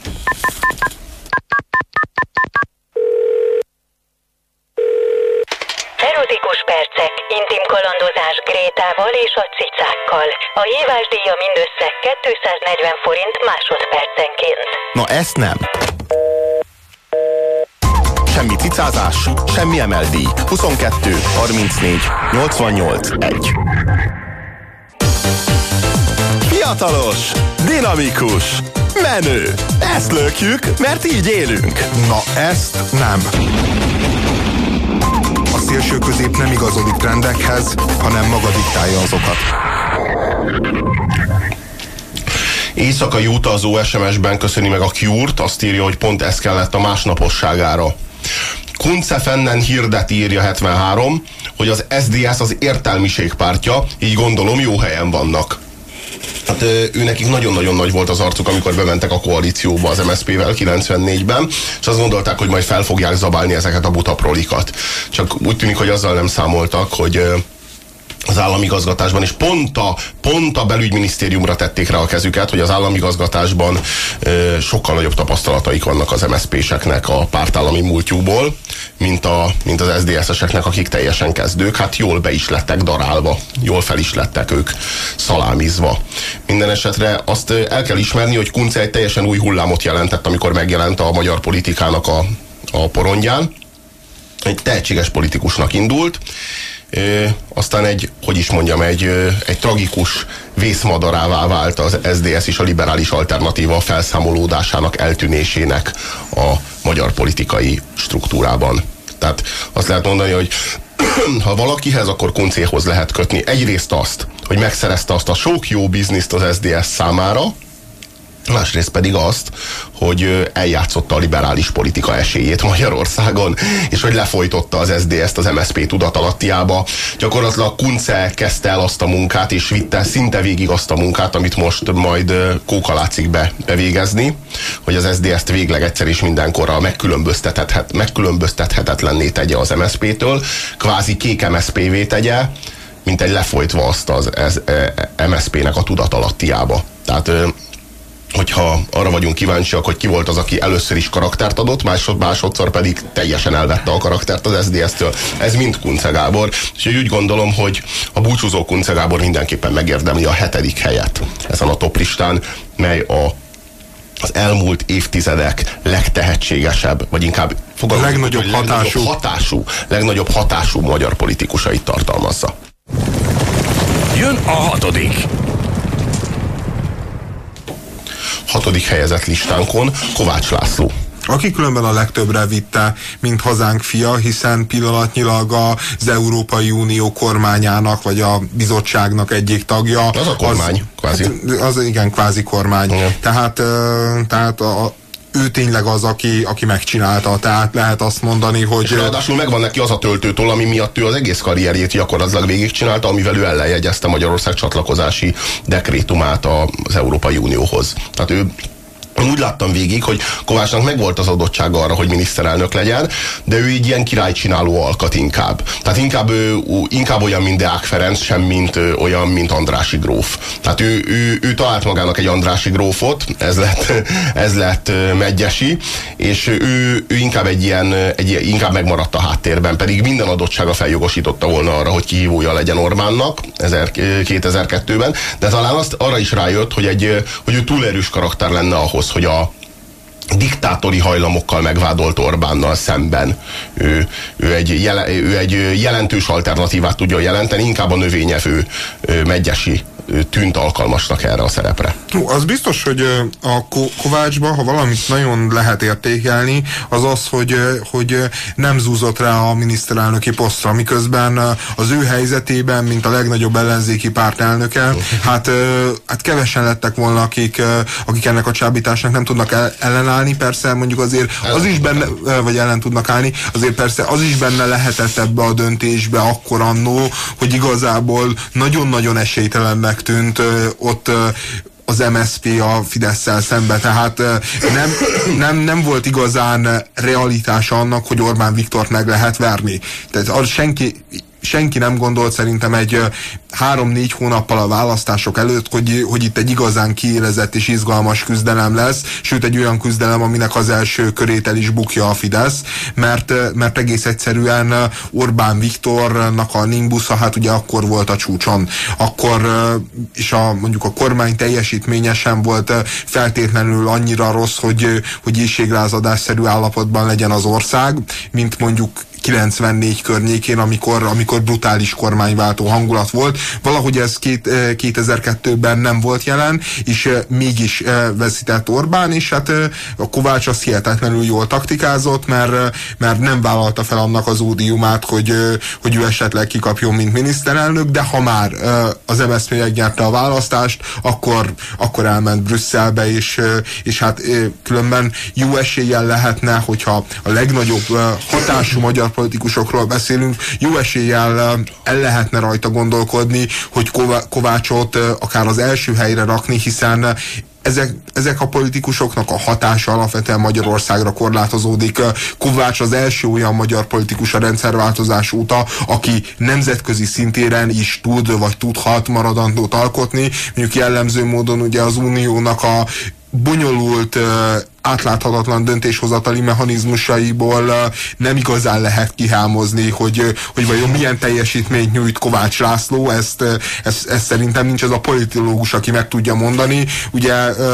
J: Erotikus percek, intim kalandozás Grétával és a cicákkal. A hívásdíja mindössze 240 forint másodpercenként.
B: Na ezt nem. Semmi cicázás, semmi emeldíj. 22 34 88 1. Fiatalos, dinamikus, menő. Ezt lökjük, mert így élünk.
D: Na ezt nem. A szélső közép nem igazodik trendekhez, hanem maga diktálja azokat.
C: Éjszakai utazó SMS-ben köszöni meg a Cure-t, azt írja, hogy pont ez kellett a másnaposságára. Kunce fennen hirdet, írja 73, hogy az SZDSZ az értelmiség pártja, így gondolom jó helyen vannak. Hát ő nekik nagyon-nagyon nagy volt az arcuk, amikor bementek a koalícióba az MSZP-vel 94-ben, és azt gondolták, hogy majd fel fogják zabálni ezeket a butaprolikat. Csak úgy tűnik, hogy azzal nem számoltak, hogy az államigazgatásban, és pont a belügyminisztériumra tették rá a kezüket, hogy az államigazgatásban sokkal nagyobb tapasztalataik vannak az MSZP-seknek a pártállami múltjukból, mint az SZDSZ-eseknek, akik teljesen kezdők. Hát jól be is lettek darálva, jól fel is lettek ők szalámizva. Minden esetre azt el kell ismerni, hogy Kunce egy teljesen új hullámot jelentett, amikor megjelent a magyar politikának a porondján. Egy tehetséges politikusnak indult, aztán egy tragikus vészmadarává vált az SZDSZ és a liberális alternatíva felszámolódásának, eltűnésének a magyar politikai struktúrában. Tehát azt lehet mondani, hogy ha valakihez, akkor Kuncéhoz lehet kötni egyrészt azt, hogy megszerezte azt a sok jó bizniszt az SZDSZ számára, másrészt pedig azt, hogy eljátszotta a liberális politika esélyét Magyarországon, és hogy lefolytotta az SZDSZ-t az MSZP tudatalattiába. Gyakorlatilag Kunce kezdte el azt a munkát, és vitte szinte végig azt a munkát, amit most majd Kóka látszik bevégezni, hogy az SZDSZ-t végleg egyszer és mindenkorra megkülönböztethetetlenné tegye az MSZP-től, kvázi kék MSZP-vé tegye, mint egy lefolytva azt az MSZP-nek a tudatalattiába. Tehát hogyha arra vagyunk kíváncsiak, hogy ki volt az, aki először is karaktert adott, másodszor pedig teljesen elvette a karaktert az SZDSZ-től. Ez mind Kunce Gábor. És úgy gondolom, hogy a búcsúzó Kunce Gábor mindenképpen megérdemli a 7. helyet ezen a toplistán, mely az elmúlt évtizedek legtehetségesebb, vagy inkább legnagyobb hatású magyar politikusait tartalmazza.
A: Jön a 6.
C: 6. helyezett listánkon Kovács László.
D: Aki különben a legtöbbre vitte, mint hazánk fia, hiszen pillanatnyilag az Európai Unió kormányának, vagy a bizottságnak egyik tagja.
C: Az a kormány, kvázi.
D: Az igen, kvázi kormány.
C: Igen.
D: Tehát ő tényleg az, aki megcsinálta. Tehát lehet azt mondani, hogy...
C: És ráadásul megvan neki az a töltőtól, ami miatt ő az egész karrierjét gyakorlatilag végigcsinálta, amivel ő ellenjegyezte Magyarország csatlakozási dekrétumát az Európai Unióhoz. Tehát ő úgy láttam végig, hogy Kovácsnak megvolt az adottsága arra, hogy miniszterelnök legyen, de ő így ilyen királycsináló alkat inkább. Tehát inkább olyan, mint Deák Ferenc, sem mint olyan, mint Andrássy gróf. Tehát ő talált magának egy Andrássy grófot, ez lett Medgyessy, és ő inkább inkább megmaradt a háttérben, pedig minden adottsága feljogosította volna arra, hogy kihívója legyen Orbánnak 2002-ben, de talán arra is rájött, hogy ő túl erős karakter lenne ahhoz, hogy a diktátori hajlamokkal megvádolt Orbánnal szemben ő egy jelentős alternatívát tudja jelenteni, inkább a növényevő Medgyessy tűnt alkalmasnak erre a szerepre.
D: Az biztos, hogy a Kovácsban, ha valamit nagyon lehet értékelni, az az, hogy nem zúzott rá a miniszterelnöki posztra, miközben az ő helyzetében, mint a legnagyobb ellenzéki párt elnöke, hát kevesen lettek volna, akik ennek a csábításnak nem tudnak ellenállni. Persze mondjuk azért az is benne, vagy ellen tudnak állni, azért persze az is benne lehetett ebbe a döntésbe akkor annó, hogy igazából nagyon-nagyon esélytelennek tűnt ott az MSZP a Fidesszel szembe, tehát nem volt igazán realitása annak, hogy Orbán Viktort meg lehet verni. Tehát senki nem gondolt szerintem egy 3-4 hónappal a választások előtt, hogy itt egy igazán kiélezett és izgalmas küzdelem lesz, sőt egy olyan küzdelem, aminek az első körét el is bukja a Fidesz, mert egész egyszerűen Orbán Viktornak a nimbusza, hát ugye akkor volt a csúcson. Akkor, és mondjuk a kormány teljesítménye sem volt feltétlenül annyira rossz, hogy éhségrázadásszerű állapotban legyen az ország, mint mondjuk 94 környékén, amikor brutális kormányváltó hangulat volt. Valahogy ez 2002-ben nem volt jelen, és mégis veszített Orbán, és hát a Kovács az hihetetlenül jól taktikázott, mert nem vállalta fel annak az ódiumát, hogy ő esetleg kikapjon, mint miniszterelnök, de ha már az MSZP megnyerte a választást, akkor elment Brüsszelbe, és hát különben jó eséllyel lehetne, hogyha a legnagyobb hatású magyar politikusokról beszélünk, jó eséllyel el lehetne rajta gondolkodni, hogy Kovácsot akár az első helyre rakni, hiszen ezek a politikusoknak a hatása alapvetően Magyarországra korlátozódik. Kovács az első olyan magyar politikus a rendszerváltozás óta, aki nemzetközi szintéren is tud, vagy tudhat maradandót alkotni. Mondjuk jellemző módon ugye az Uniónak a bonyolult, átláthatatlan döntéshozatali mechanizmusaiból nem igazán lehet kihámozni, hogy vajon milyen teljesítményt nyújt Kovács László, ezt szerintem nincs ez a politológus, aki meg tudja mondani. Ugye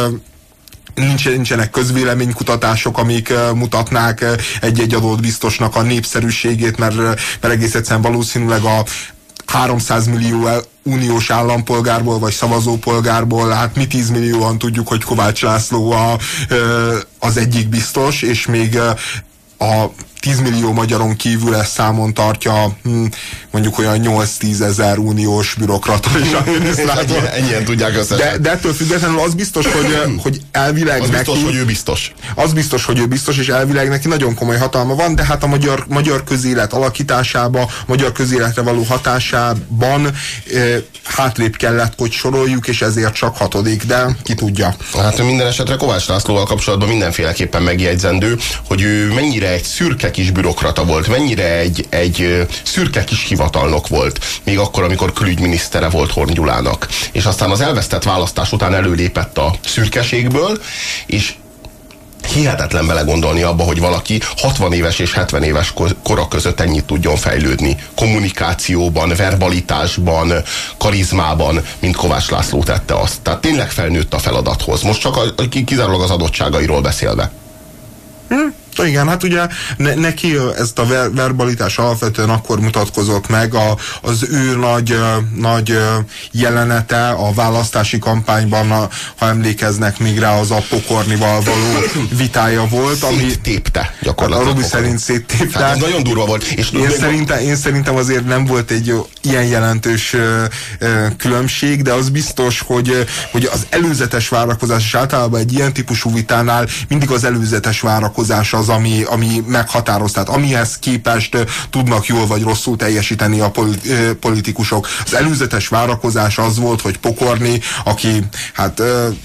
D: nincsenek közvéleménykutatások, amik mutatnák egy-egy adott biztosnak a népszerűségét, mert egész egyszerűen valószínűleg a 300 millió uniós állampolgárból, vagy szavazópolgárból, hát mi 10 millióan tudjuk, hogy Kovács László az egyik biztos, és még a 10 millió magyaron kívül ezt számon tartja mondjuk olyan 8-10 ezer uniós bürokrata és adminisztrátor.
C: Ennyien tudják összesen.
D: De ettől függetlenül az biztos, hogy elvileg
C: az
D: neki...
C: biztos, hogy ő biztos.
D: Az biztos, hogy ő biztos, és elvileg neki nagyon komoly hatalma van, de hát a magyar közélet alakításába, magyar közéletre való hatásában hátrébb kellett, hogy soroljuk, és ezért csak 6., de ki tudja.
C: Hát minden esetre Kovács Lászlóval kapcsolatban mindenféleképpen megjegyzendő, hogy ő mennyire egy szürke kis bürokrata volt, mennyire egy szürke kis hivatalnok volt, még akkor, amikor külügyminisztere volt Horn Gyulának. És aztán az elvesztett választás után előlépett a szürkeségből, és hihetetlen belegondolni abba, hogy valaki 60 éves és 70 éves kora között ennyit tudjon fejlődni. Kommunikációban, verbalitásban, karizmában, mint Kovács László tette azt. Tehát tényleg felnőtt a feladathoz. Most csak kizárólag az adottságairól beszélve.
D: Igen, hát ugye neki ezt a verbalitás alapvetően akkor mutatkozott meg, az ő nagy jelenete a választási kampányban, ha emlékeznek még rá, az a Pokornival való vitája volt, ami
C: széttépte gyakorlatilag.
D: A Robi szerint széttépte.
C: Hát ez nagyon durva volt. És
D: én szerintem azért nem volt egy ilyen jelentős különbség, de az biztos, hogy az előzetes várakozás, és általában egy ilyen típusú vitánál mindig az előzetes várakozás az, ami meghatároz, tehát amihez képest tudnak jól vagy rosszul teljesíteni a politikusok. Az előzetes várakozás az volt, hogy Pokorni, aki hát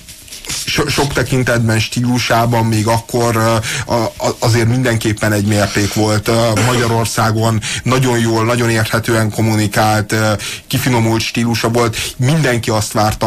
D: sok tekintetben, stílusában még akkor azért mindenképpen egy mérték volt. Magyarországon nagyon jól, nagyon érthetően kommunikált, kifinomult stílusa volt. Mindenki azt várta,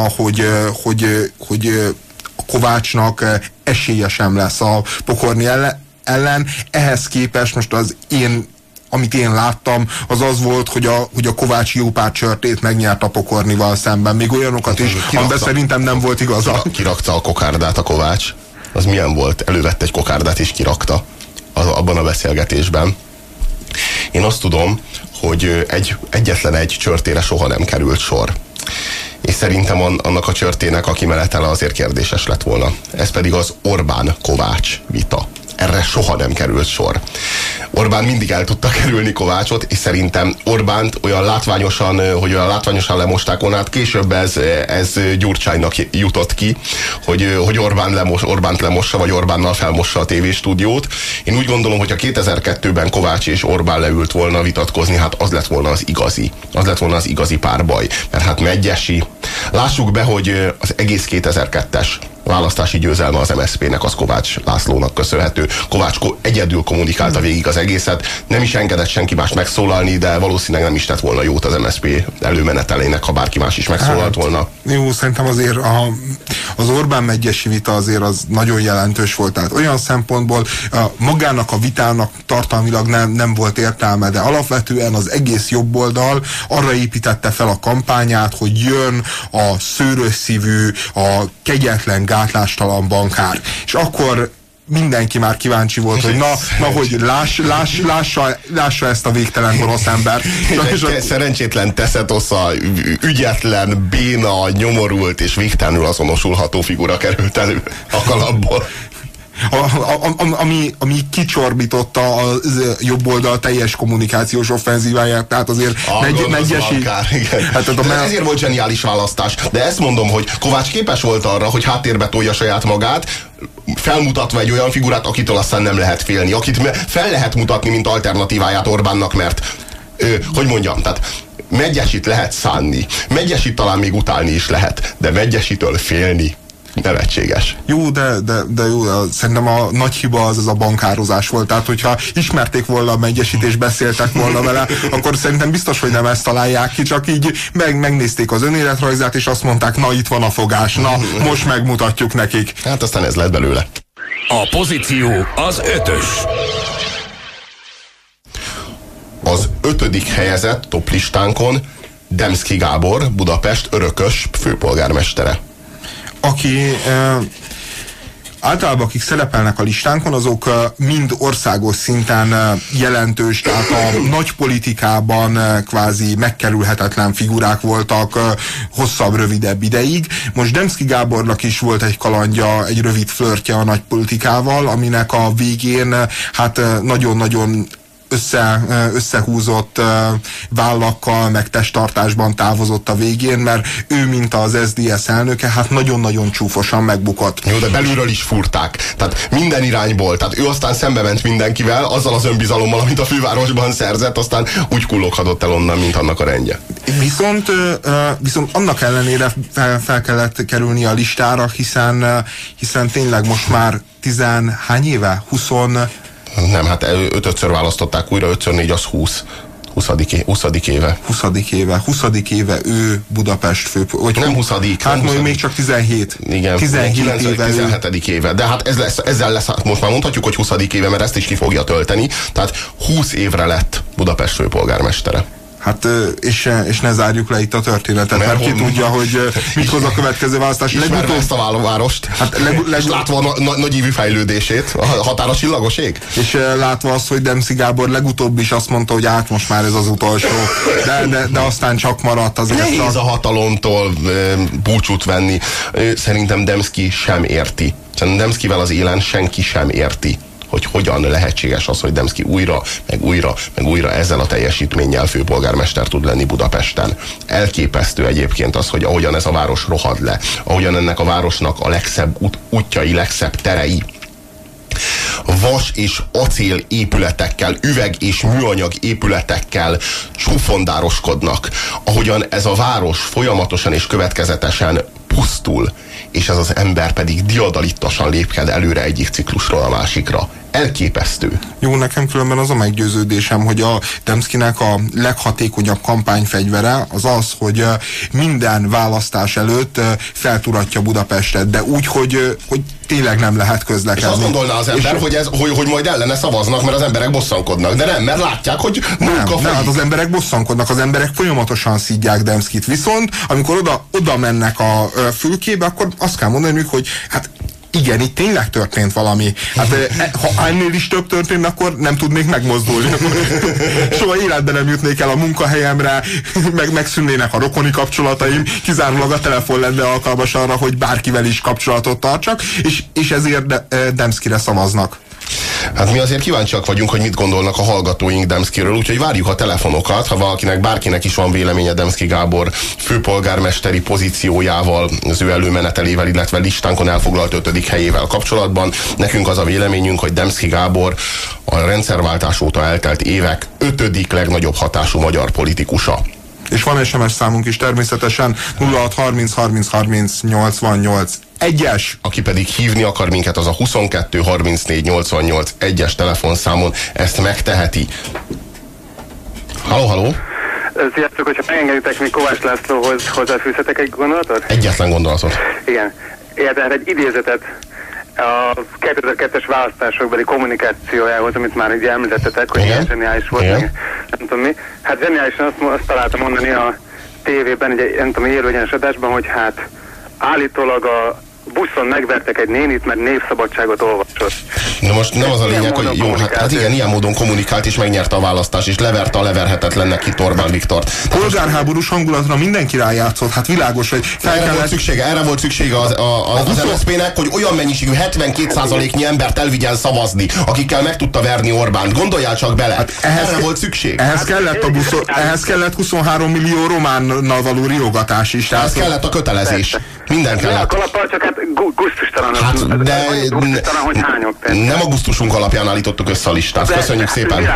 D: hogy Kovácsnak esélye sem lesz a Pokorni ellen. Ehhez képest most amit én láttam, az volt, hogy a Kovács jó pár csörtét megnyert a Pokornival szemben. Még olyanokat is, amiben szerintem nem volt igaza.
C: Kirakta a kokárdát a Kovács. Az milyen volt? Elővette egy kokárdát és kirakta abban a beszélgetésben. Én azt tudom, hogy egyetlen egy csörtére soha nem került sor. És szerintem annak a csörtének a kimenetele azért kérdéses lett volna. Ez pedig az Orbán-Kovács vita. Erre soha nem került sor. Orbán mindig el tudta kerülni Kovácsot, és szerintem Orbánt olyan látványosan lemosták volna, hát később ez Gyurcsánynak jutott ki, hogy Orbánt lemossa, vagy Orbánnal felmossa a tévéstúdiót. Én úgy gondolom, hogy ha 2002-ben Kovács és Orbán leült volna vitatkozni, hát az lett volna az igazi párbaj. Mert hát Medgyessy, lássuk be, hogy az egész 2002-es választási győzelme az MSZP-nek az Kovács Lászlónak köszönhető. Kovács egyedül kommunikálta végig az egészet, nem is engedett senki más megszólalni, de valószínűleg nem is tett volna jót az MSZP előmenetelének, ha bárki más is megszólalt volna.
D: Jó, szerintem azért az Orbán-Medgyessy vita azért az nagyon jelentős volt. Tehát olyan szempontból magának a vitának tartalmilag nem volt értelme, de alapvetően az egész jobboldal arra építette fel a kampányát, hogy jön a szőrös szívű, a kegyetlen, gátlástalan bankár. És akkor mindenki már kíváncsi volt, hogy hogy lássa ezt a végtelen gonosz ember.
C: Szerencsétlen teszetosza, ügyetlen, béna, nyomorult és végtelenül azonosulható figura került elő a kalapból.
D: Ami kicsorbította a jobb oldal teljes kommunikációs offenzíváját, tehát azért Medgyessy...
C: Ezért volt zseniális választás. De ezt mondom, hogy Kovács képes volt arra, hogy háttérbe tolja saját magát, felmutatva egy olyan figurát, akitől aztán nem lehet félni, akit fel lehet mutatni, mint alternatíváját Orbánnak, mert hogy mondjam, tehát Medgyesyt lehet szánni, Medgyesyt talán még utálni is lehet, de Medgyesytől félni nevetséges.
D: Jó, de jó, szerintem a nagy hiba az a bankározás volt. Tehát, hogyha ismerték volna a Medgyesyt és beszéltek volna vele, akkor szerintem biztos, hogy nem ezt találják ki, csak így megnézték az önéletrajzát, és azt mondták, na itt van a fogás, na most megmutatjuk nekik.
C: Hát aztán ez lett belőle.
A: A pozíció az 5-ös.
C: Az 5. helyezett toplistánkon Demszky Gábor, Budapest örökös főpolgármestere.
D: Aki általában akik szerepelnek a listánkon, azok mind országos szinten jelentős, tehát a nagy politikában kvázi megkerülhetetlen figurák voltak hosszabb, rövidebb ideig. Most Demszky Gábornak is volt egy kalandja, egy rövid flörtje a nagy politikával, aminek a végén hát nagyon-nagyon összehúzott vállakkal, meg testtartásban távozott a végén, mert ő, mint az SZDSZ elnöke, hát nagyon-nagyon csúfosan megbukott.
C: Jó, de belülről is furták. Tehát minden irányból. Tehát ő aztán szembe ment mindenkivel, azzal az önbizalommal, amit a fővárosban szerzett, aztán úgy kulloghatott el onnan, mint annak a rendje.
D: Viszont annak ellenére fel kellett kerülni a listára, hiszen tényleg most már hány éve? 20
C: Nem, hát 5-ször választották újra, 5x4 az 20. 20. éve.
D: 20. éve ő Budapest főpolgármester.
C: Nem 20.
D: Hát még csak 17.
C: Igen,
D: 17 éve.
C: 17. éve. De hát ezzel lesz, most már mondhatjuk, hogy 20. éve, mert ezt is ki fogja tölteni. Tehát 20 évre lett Budapest főpolgármestere.
D: Hát, és ne zárjuk le itt a történetet, mert ki tudja, hogy mit hoz a következő választás.
C: Ismerve ezt a várost, hát látva a nagyívű fejlődését, a határa csillagos ég.
D: És látva azt, hogy Demszky Gábor legutóbb is azt mondta, hogy most már ez az utolsó, de aztán csak maradt azért.
C: Nehéz a hatalomtól búcsút venni. Szerintem Demszky sem érti. Szerintem Demszkyvel az élen senki sem érti, hogy hogyan lehetséges az, hogy Demszky újra ezzel a teljesítménnyel főpolgármester tud lenni Budapesten. Elképesztő egyébként az, hogy ahogyan ez a város rohad le, ahogyan ennek a városnak a legszebb útjai, legszebb terei vas és acél épületekkel, üveg és műanyag épületekkel csúfondároskodnak, ahogyan ez a város folyamatosan és következetesen pusztul, és ez az ember pedig diadalittasan lépked előre egyik ciklusról a másikra. Elképesztő.
D: Jó, nekem különben az a meggyőződésem, hogy a Demszkynek a leghatékonyabb kampányfegyvere az az, hogy minden választás előtt felturatja Budapestet, de úgy, hogy tényleg nem lehet közlekedni.
C: És azt gondolná az ember, hogy majd ellene szavaznak, mert az emberek bosszankodnak. De nem, mert látják, hogy
D: nem, hát az emberek bosszankodnak, az emberek folyamatosan szidják Demszkyt. Viszont, amikor oda mennek a fülkébe, akkor azt kell mondani, hogy hát igen, itt tényleg történt valami. Hát ha ennél is több történt, akkor nem tudnék megmozdulni. Soha életben nem jutnék el a munkahelyemre, megszűnnének a rokoni kapcsolataim, kizárólag a telefon lenne alkalmas arra, hogy bárkivel is kapcsolatot tartsak, és ezért Demszkyre szavaznak.
C: Hát mi azért kíváncsiak vagyunk, hogy mit gondolnak a hallgatóink Demszkyről, úgyhogy várjuk a telefonokat, ha valakinek, bárkinek is van véleménye Demszky Gábor főpolgármesteri pozíciójával, az ő előmenetelével, illetve listánkon elfoglalt 5. helyével kapcsolatban. Nekünk az a véleményünk, hogy Demszky Gábor a rendszerváltás óta eltelt évek 5. legnagyobb hatású magyar politikusa.
D: És van SMS számunk is természetesen 0630 30 30 88 1-es.
C: Aki pedig hívni akar minket, az a 22 34 88 1-es telefonszámon ezt megteheti. Halló?
I: Sziasztok, hogyha megengeditek, mi Kovács Lászlóhoz hozzáfűzhetek egy gondolatot?
C: Egyetlen gondolatot.
I: Igen. Tehát egy idézetet a 2002-es választásokbeli kommunikációjához, amit már így említettetek, hogy ilyen zseniális volt, nem tudom mi. Hát zseniálisan azt találtam mondani a tévében, egy nem tudom, élőgyenes adásban, hogy hát állítólag a buszon megvertek egy nénit, mert névszabadságot olvasott.
C: De most nem az a lényeg, hogy jó, hát igen, ilyen módon kommunikált és megnyerte a választást, és leverte a leverhetetlennek ki Orbán Viktort.
D: Polgárháborús hangulatra mindenki rájátszott, hát világos, hogy
C: erre volt szüksége az MSZP-nek, hogy olyan mennyiségű 72%-nyi embert elvigyen szavazni, akikkel meg tudta verni Orbánt. Gondoljál csak bele, hát erre volt szükség.
D: Ehhez kellett 23 millió románnal való riogatás is.
C: Ehhez kellett a kötelezés. Minden kellett.
I: Csak hát gusztustalan.
C: Hát, de
I: hogy hányok.
C: Nem a gusztusunk alapján állítottuk össze a listát. Köszönjük szépen.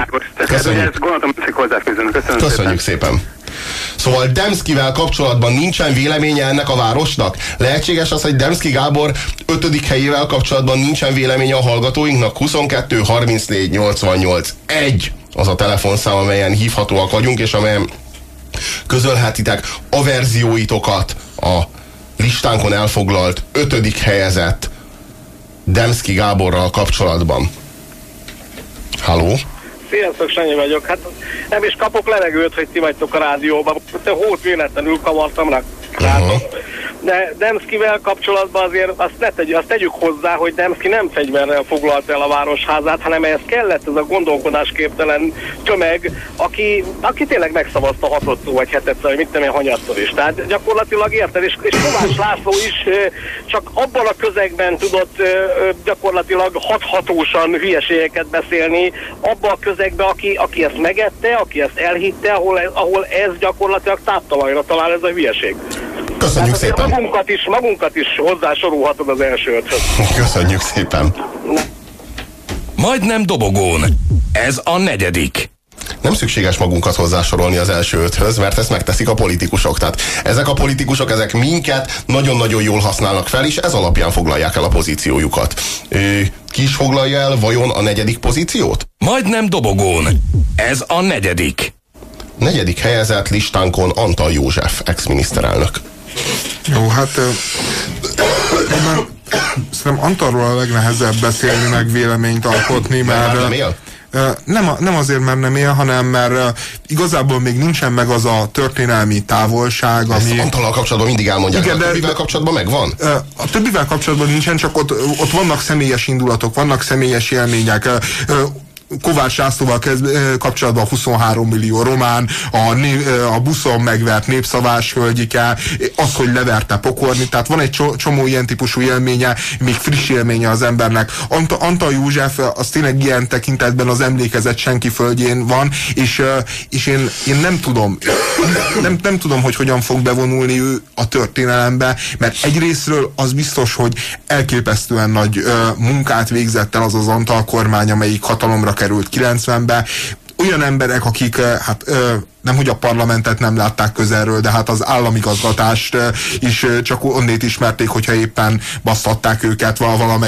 C: Köszönjük szépen. Szóval Demszkyvel kapcsolatban nincsen véleménye ennek a városnak? Lehetséges az, hogy Demszky Gábor 5. helyével kapcsolatban nincsen véleménye a hallgatóinknak? 22 34 88 1 az a telefonszám, amelyen hívhatóak vagyunk, és amelyen közölhetitek averzióitokat a listánkon elfoglalt 5. helyezett Demszky Gáborral kapcsolatban. Halló?
K: Sziasztok, Sanyi vagyok. Hát nem is kapok levegőt, hogy ti vagytok a rádióban. Te hót véletlenül kavartam rá. De Demszkyvel kapcsolatban azért azt tegyük hozzá, hogy Demszky nem fegyverrel foglalta el a városházát, hanem ehhez kellett ez a gondolkodásképtelen tömeg, aki tényleg megszavazta 6-szor vagy 7-szer, vagy mit tudom én, hanyatszor is. Tehát gyakorlatilag érted, és Kovács László is csak abban a közegben tudott gyakorlatilag hathatósan hülyeségeket beszélni, abban a közegben, aki ezt megette, aki ezt elhitte, ahol ez gyakorlatilag táptalajra talál ez a hülyeség.
C: Köszönjük szépen.
K: Magunkat is hozzásorolhatod az első 5-höz.
C: Köszönjük szépen.
A: Majdnem dobogón. Ez a 4.
C: Nem szükséges magunkat hozzásorolni az első 5-höz, mert ezt megteszik a politikusok. Tehát ezek a politikusok, ezek minket nagyon-nagyon jól használnak fel, és ez alapján foglalják el a pozíciójukat. Ki is foglalja el vajon a 4. pozíciót?
A: Majdnem dobogón. Ez a 4.
C: 4. helyezett listánkon Antall József, ex-miniszterelnök.
D: Jó, hát szerintem Antallról a legnehezebb beszélni, meg véleményt alkotni, mert...
C: nem él?
D: Nem azért, mert nem él, hanem mert igazából még nincsen meg az a történelmi távolság, ami...
C: Ezt Antallal kapcsolatban mindig elmondják, igen, de a többivel kapcsolatban megvan?
D: A többivel kapcsolatban nincsen, csak ott vannak személyes indulatok, vannak személyes élmények. Kovács Lászlóval kapcsolatban 23 millió román, a buszon megvert népszavás hölgyike, az, hogy leverte Pokorni, tehát van egy csomó ilyen típusú élménye, még friss élménye az embernek. Antall József az tényleg ilyen tekintetben az emlékezet senki földjén van, és én nem tudom, nem tudom, hogy hogyan fog bevonulni ő a történelembe, mert egyrésztről az biztos, hogy elképesztően nagy munkát végzett el az az Antall kormány, amelyik hatalomra került 90-be. Olyan emberek, akik nem hogy a parlamentet nem látták közelről, de hát az államigazgatást is csak onnét ismerték, hogyha éppen basztatták őket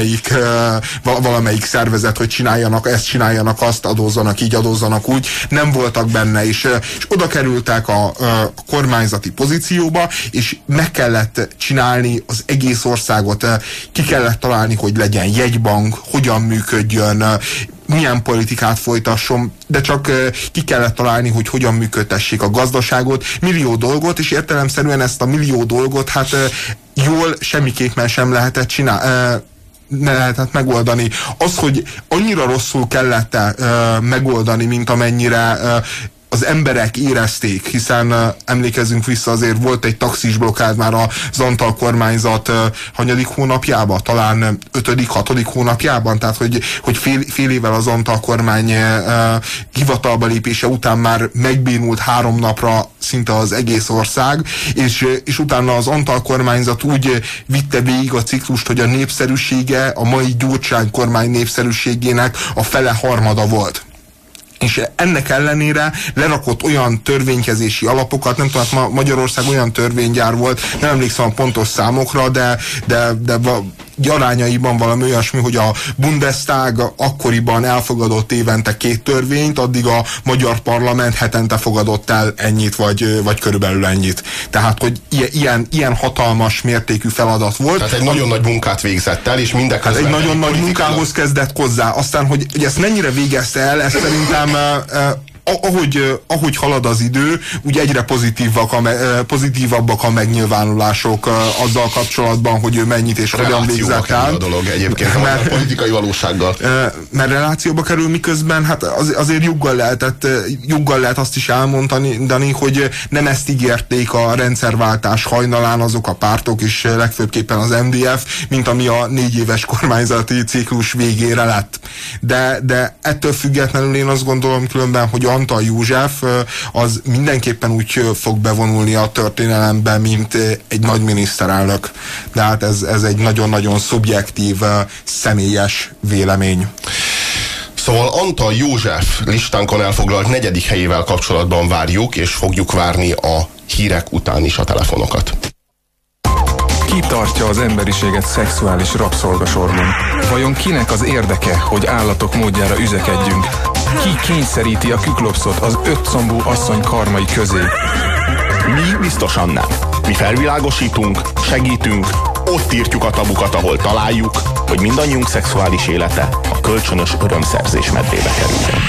D: valamelyik szervezet, hogy csináljanak ezt, csináljanak azt, adózzanak így, adózzanak úgy. Nem voltak benne, és oda kerültek a kormányzati pozícióba, és meg kellett csinálni az egész országot, ki kellett találni, hogy legyen jegybank, hogyan működjön, milyen politikát folytasson, de csak ki kellett találni, hogy hogyan működtessék a gazdaságot, millió dolgot, és értelemszerűen ezt a millió dolgot hát jól semmiképpen sem lehetett ne lehetett megoldani. Az, hogy annyira rosszul kellett megoldani, mint amennyire az emberek érezték, hiszen emlékezzünk vissza, azért volt egy taxis blokkád már az Antall kormányzat hanyadik hónapjában, talán 5.-6. hónapjában, tehát hogy fél évvel az Antall kormány hivatalba lépése után már megbénult 3 napra szinte az egész ország, és utána az Antall kormányzat úgy vitte végig a ciklust, hogy a népszerűsége a mai Gyurcsány kormány népszerűségének a fele-harmada volt. És ennek ellenére lerakott olyan törvénykezési alapokat, nem tudom, Magyarország olyan törvénygyár volt, nem emlékszem a pontos számokra, de arányaiban valami olyasmi, hogy a Bundestag akkoriban elfogadott évente 2 törvényt, addig a magyar parlament hetente fogadott el ennyit, vagy körülbelül ennyit. Tehát, hogy ilyen hatalmas mértékű feladat volt.
C: Tehát egy nagyon nagy munkát végzett el, és mindeközben...
D: Hát egy nagyon nagy munkához kezdett hozzá. Aztán, hogy ezt mennyire végezte el, ezt szerintem ahogy halad az idő, úgy egyre pozitívabbak a megnyilvánulások azzal kapcsolatban, hogy ő mennyit és hogyan végzett el.
C: A dolog egyébként a politikai valósággal.
D: Mert relációba kerül, miközben hát azért joggal lehet azt is elmondani, hogy nem ezt ígérték a rendszerváltás hajnalán azok a pártok, és legfőbbképpen az MDF, mint ami a 4 éves kormányzati ciklus végére lett. De ettől függetlenül én azt gondolom különben, hogy Antall József az mindenképpen úgy fog bevonulni a történelembe, mint egy nagy miniszterelnök. De hát ez egy nagyon-nagyon szubjektív, személyes vélemény.
C: Szóval Antall József listánkon elfoglalt 4. helyével kapcsolatban várjuk, és fogjuk várni a hírek után is a telefonokat.
L: Ki tartja az emberiséget szexuális rabszolgasorban? Vajon kinek az érdeke, hogy állatok módjára üzekedjünk? Ki kényszeríti a küklopszot az 5 combú asszony karmai közé?
B: Mi biztosan nem. Mi felvilágosítunk, segítünk, ott írtjuk a tabukat, ahol találjuk, hogy mindannyiunk szexuális élete a kölcsönös örömszerzés medrébe kerüljön.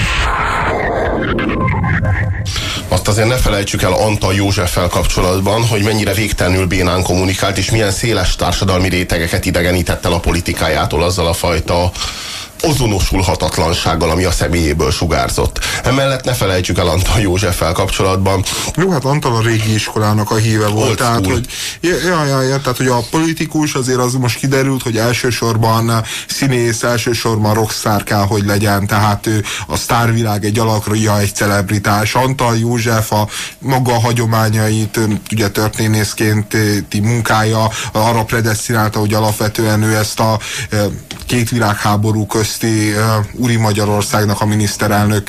C: Azt azért ne felejtsük el Antall Józseffel kapcsolatban, hogy mennyire végtelenül bénán kommunikált, és milyen széles társadalmi rétegeket idegenített el a politikájától azzal a fajta azonosulhatatlansággal, ami a személyéből sugárzott. Emellett ne felejtsük el Antall Józseffel kapcsolatban.
D: Jó, hát Antall a régi iskolának a híve volt, tehát hogy, tehát, hogy a politikus azért az most kiderült, hogy elsősorban színész, elsősorban rockstar kell, hogy legyen, tehát ő a sztárvilág egy alakja, egy celebritás. Antall József a maga hagyományait, ugye történészkénti munkája arra predesztinálta, hogy alapvetően ő ezt a 2 világháború közti Uri Magyarországnak a miniszterelnök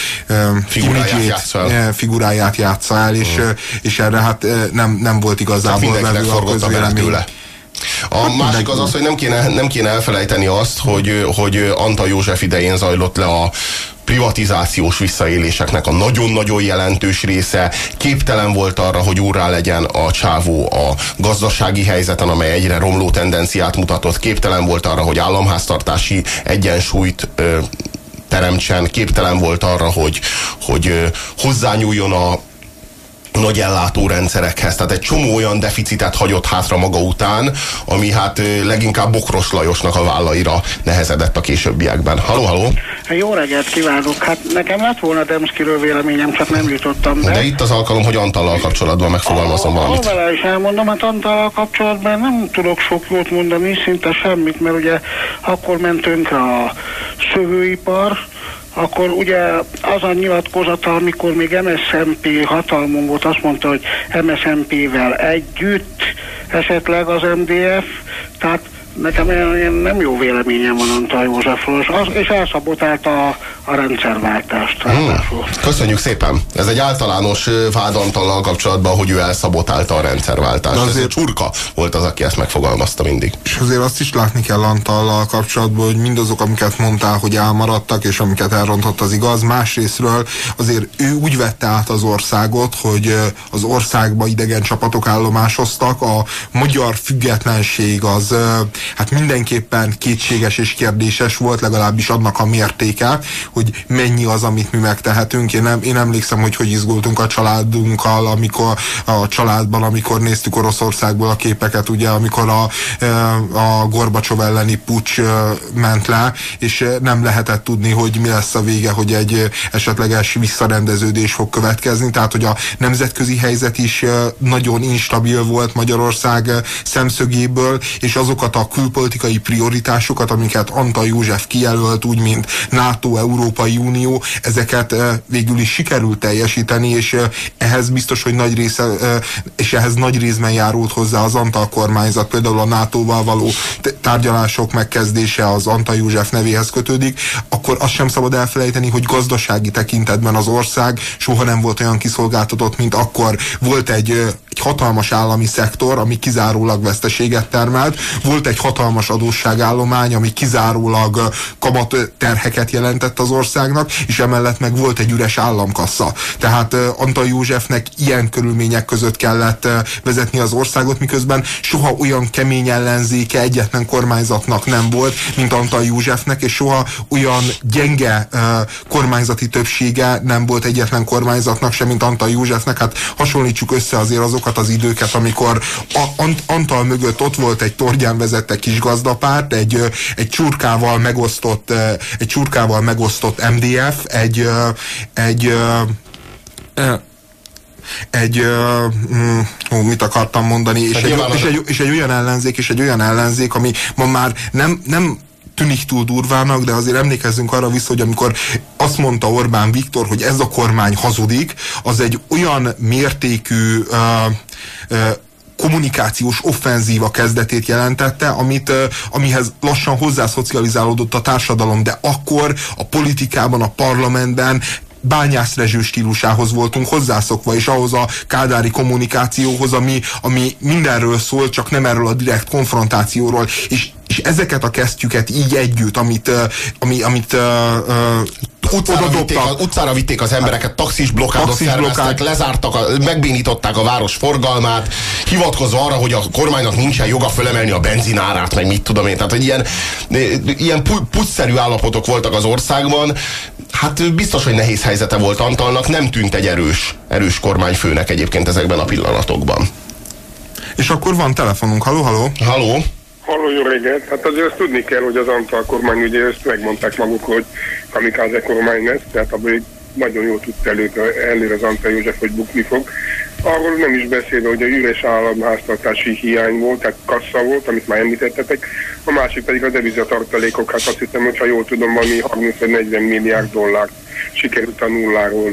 D: figuráját játsza el, és erre hát nem volt igazából vevő a közvélemény.
C: A másik az, hogy nem kéne elfelejteni azt, hogy Antall József idején zajlott le a privatizációs visszaéléseknek a nagyon-nagyon jelentős része. Képtelen volt arra, hogy úrrá legyen a csávó a gazdasági helyzeten, amely egyre romló tendenciát mutatott. Képtelen volt arra, hogy államháztartási egyensúlyt teremtsen, képtelen volt arra, hogy hozzányúljon a nagy ellátórendszerekhez. Tehát egy csomó olyan deficitet hagyott hátra maga után, ami hát leginkább Bokros Lajosnak a vállaira nehezedett a későbbiekben. Halló!
M: Jó reggelt kívánok! Hát nekem lett volna Demszkiről véleményem, csak nem jutottam be.
C: De itt az alkalom, hogy Antallal kapcsolatban megfogalmazom valamit.
M: Vele is elmondom, hát Antallal kapcsolatban nem tudok sok jót mondani, szinte semmit, mert ugye akkor ment tönkre a szövőipar, akkor ugye az a nyilatkozata, amikor még MSZNP hatalmon volt, azt mondta, hogy MSZNP-vel együtt esetleg az MDF, tehát nekem nem jó véleményem van Antall Józsefről, és elszabotálta a rendszerváltást.
C: Köszönjük szépen! Ez egy általános vád Antallal kapcsolatban, hogy ő elszabotálta a rendszerváltást. Azért Csurka volt az, aki ezt megfogalmazta mindig.
D: És azért azt is látni kell Antallal kapcsolatban, hogy mindazok, amiket mondtál, hogy elmaradtak, és amiket elrontott, az igaz. Másrésztről azért ő úgy vette át az országot, hogy az országba idegen csapatok állomásoztak. A magyar függetlenség az hát mindenképpen kétséges és kérdéses volt, legalábbis annak a mértéke, hogy mennyi az, amit mi megtehetünk. Én emlékszem, hogy izgultunk a családunkkal, amikor a családban, amikor néztük Oroszországból a képeket, ugye, amikor a Gorbacsov elleni puccs ment le, és nem lehetett tudni, hogy mi lesz a vége, hogy egy esetleges visszarendeződés fog következni. Tehát, hogy a nemzetközi helyzet is nagyon instabil volt Magyarország szemszögéből, és azokat a külpolitikai prioritásokat, amiket Antall József kijelölt, úgy mint NATO, Európai Unió, ezeket végül is sikerült teljesíteni, és ehhez biztos, hogy ehhez nagy részben járult hozzá az Antall kormányzat, például a NATO-val való tárgyalások megkezdése az Antall József nevéhez kötődik, akkor azt sem szabad elfelejteni, hogy gazdasági tekintetben az ország soha nem volt olyan kiszolgáltatott, mint akkor. Volt egy hatalmas állami szektor, ami kizárólag veszteséget termelt, volt egy hatalmas adósságállomány, ami kizárólag kamatterheket jelentett az országnak, és emellett meg volt egy üres államkassa. Tehát Antall Józsefnek ilyen körülmények között kellett vezetni az országot, miközben soha olyan kemény ellenzéke egyetlen kormányzatnak nem volt, mint Antall Józsefnek, és soha olyan gyenge kormányzati többsége nem volt egyetlen kormányzatnak sem, mint Antall Józsefnek. Hát hasonlítsuk össze azért azokat az időket, amikor Antall mögött ott volt egy Tordján vezette kis gazdapárt, egy csurkával megosztott MDF, mit akartam mondani, és egy olyan ellenzék, ami ma már nem tűnik túl durvának, de azért emlékezzünk arra vissza, hogy amikor azt mondta Orbán Viktor, hogy ez a kormány hazudik, az egy olyan mértékű kommunikációs offenzíva kezdetét jelentette, amihez lassan hozzászocializálódott a társadalom, de akkor a politikában, a parlamentben Bányász Rezső stílusához voltunk hozzászokva, és ahhoz a kádári kommunikációhoz, ami mindenről szól, csak nem erről a direkt konfrontációról, és ezeket a kesztyüket így együtt, amit
C: utcára vitték az embereket, taxis blokkádot szerveztek, lezártak, megbénították a város forgalmát, hivatkozva arra, hogy a kormánynak nincsen joga fölemelni a benzinárát, meg mit tudom én. Tehát, hogy ilyen pucszerű állapotok voltak az országban. Hát biztos, hogy nehéz helyzete volt Antallnak, nem tűnt egy erős kormányfőnek egyébként ezekben a pillanatokban.
D: És akkor van telefonunk. Halló?
N: Halló, jó reggelt. Hát azért azt tudni kell, hogy az Antall kormány, ugye ezt megmondták maguk, hogy kamikáze kormány lesz, tehát abból nagyon jól tudta előre az Antall József, hogy bukni fog. Arról nem is beszélve, hogy a üres államháztartási hiány volt, tehát kassa volt, amit már említettetek. A másik pedig a devizatartalékok, hát azt hiszem, hogyha jól tudom, valami 30-40 milliárd dollár sikerült a nulláról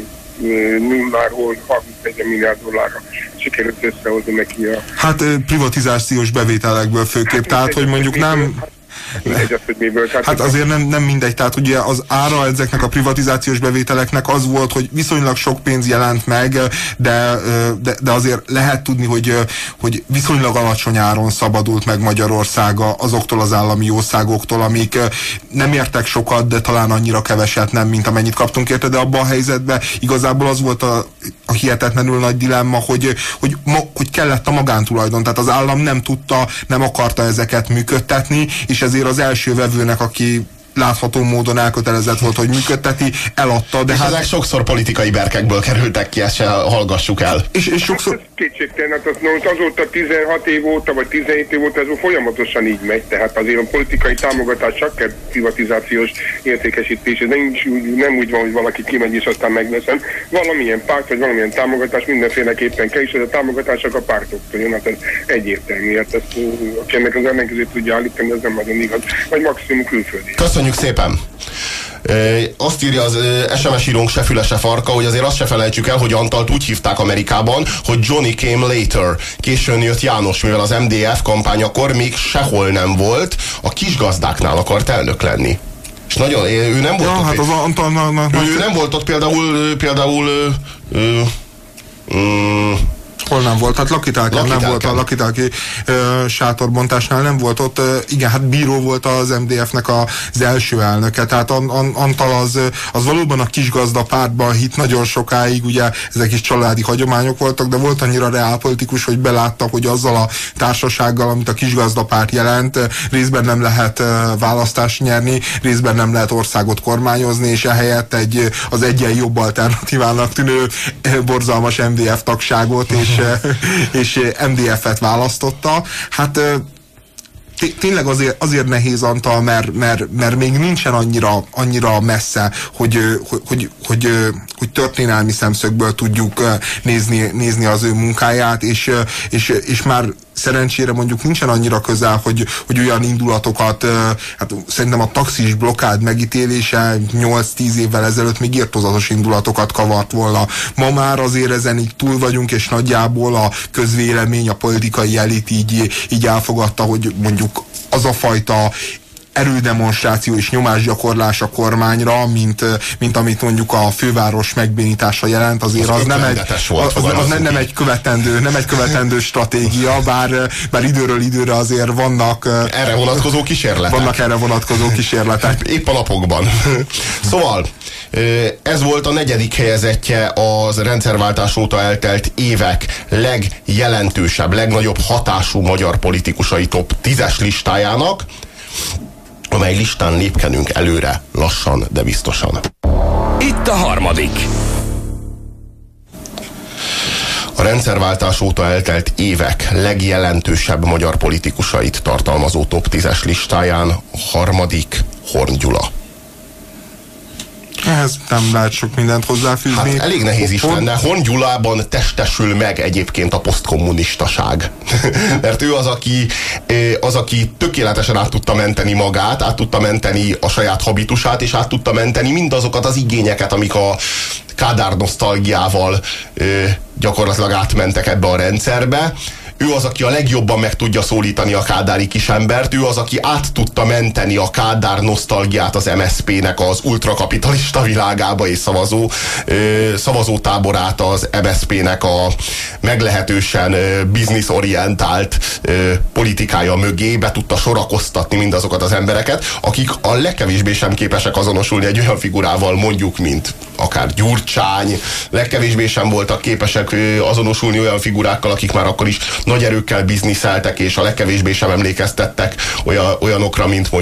N: 30-40 milliárd dollárra sikerült összehozni neki a...
D: Hát privatizációs bevételekből főképp, tehát hogy mondjuk nem... Hát azért nem mindegy, tehát ugye az ára ezeknek a privatizációs bevételeknek az volt, hogy viszonylag sok pénz jelent meg, de azért lehet tudni, hogy viszonylag alacsony áron szabadult meg Magyarország azoktól az állami jószágoktól, amik nem értek sokat, de talán annyira keveset nem, mint amennyit kaptunk érte, de abban a helyzetben igazából az volt a hihetetlenül nagy dilemma, hogy kellett a magántulajdon, tehát az állam nem akarta ezeket működtetni, és ezért az első vevőnek, aki látható módon elkötelezett volt, hogy működteti, eladta, de
C: és
D: hát...
C: ezek sokszor politikai berkekből kerültek ki, ezt se hallgassuk el.
D: És sokszor...
N: Hát kétségtelen, azóta 16 év óta, vagy 17 év óta ez folyamatosan így megy, tehát azért a politikai támogatás csak kell privatizációs értékesítés, nem úgy van, hogy valaki kimegy és aztán megveszem. Valamilyen párt, vagy valamilyen támogatás mindenféleképpen kell, és ez a támogatás csak a pártoktól jön, hát ez egyértelmű, hát ezt, aki ennek az ellenkezőt tudja állítani, ez nem nagyon igaz, vagy maximum külföldi.
C: Köszönjük szépen! Azt írja az SMS írónk se füle se farka, hogy azért azt se felejtsük el, hogy Antalt úgy hívták Amerikában, hogy Johnny came later. Későn jött János, mivel az MDF kampányakor még sehol nem volt, a kisgazdáknál akart elnök lenni. És nagyon, ő nem volt ott.
D: Hát az
C: ő nem volt ott például
D: hol nem volt? Hát Lakitelken nem volt, a Lakitelki sátorbontásnál nem volt ott. Igen, hát bíró volt az MDF-nek az első elnöke. Tehát Antal az valóban a kisgazda pártban hitt nagyon sokáig, ugye ezek is családi hagyományok voltak, de volt annyira reálpolitikus, hogy belátta, hogy azzal a társasággal, amit a kisgazda párt jelent, részben nem lehet választást nyerni, részben nem lehet országot kormányozni, és ehelyett az egyen jobb alternatívának tűnő borzalmas MDF tagságot és MDF-et választotta. Hát tényleg azért nehéz Antal, mert még nincsen annyira messze, hogy történelmi szemszögből tudjuk nézni az ő munkáját, és már szerencsére mondjuk nincsen annyira közel, hogy olyan indulatokat, hát szerintem a taxis blokkád megítélése 8-10 évvel ezelőtt még irtózatos indulatokat kavart volna. Ma már azért ezen így túl vagyunk, és nagyjából a közvélemény, a politikai elit így elfogadta, hogy mondjuk az a fajta erődemonstráció és nyomásgyakorlás a kormányra, mint amit mondjuk a főváros megbénítása jelent, azért az nem egy követendő stratégia, bár időről időre azért vannak
C: erre vonatkozó kísérletek.
D: Vannak erre vonatkozó kísérletek.
C: Épp a napokban. Szóval ez volt a 4. helyezettje az rendszerváltás óta eltelt évek legjelentősebb, legnagyobb hatású magyar politikusai top 10-es listájának, amely listán lépkedünk előre, lassan, de biztosan.
A: Itt a harmadik.
C: A rendszerváltás óta eltelt évek legjelentősebb magyar politikusait tartalmazó top 10-es listáján harmadik Horn Gyula.
D: Ehhez nem lehet sok mindent hozzáfűzni.
C: Hát elég nehéz is lenne. Horn Gyulában testesül meg egyébként a posztkommunistaság. Mert ő az, aki tökéletesen át tudta menteni magát, át tudta menteni a saját habitusát, és át tudta menteni mindazokat az igényeket, amik a Kádár nosztalgiával gyakorlatilag átmentek ebbe a rendszerbe. Ő az, aki a legjobban meg tudja szólítani a kádári kisembert, ő az, aki át tudta menteni a Kádár nosztalgiát az MSZP-nek az ultrakapitalista világába, és szavazótáborát az MSZP-nek a meglehetősen bizniszorientált politikája mögé be tudta sorakoztatni mindazokat az embereket, akik a legkevésbé sem képesek azonosulni egy olyan figurával, mondjuk, mint akár Gyurcsány, legkevésbé sem voltak képesek azonosulni olyan figurákkal, akik már akkor is nagy erőkkel bizniszeltek, és a legkevésbé sem emlékeztettek olyanokra, mint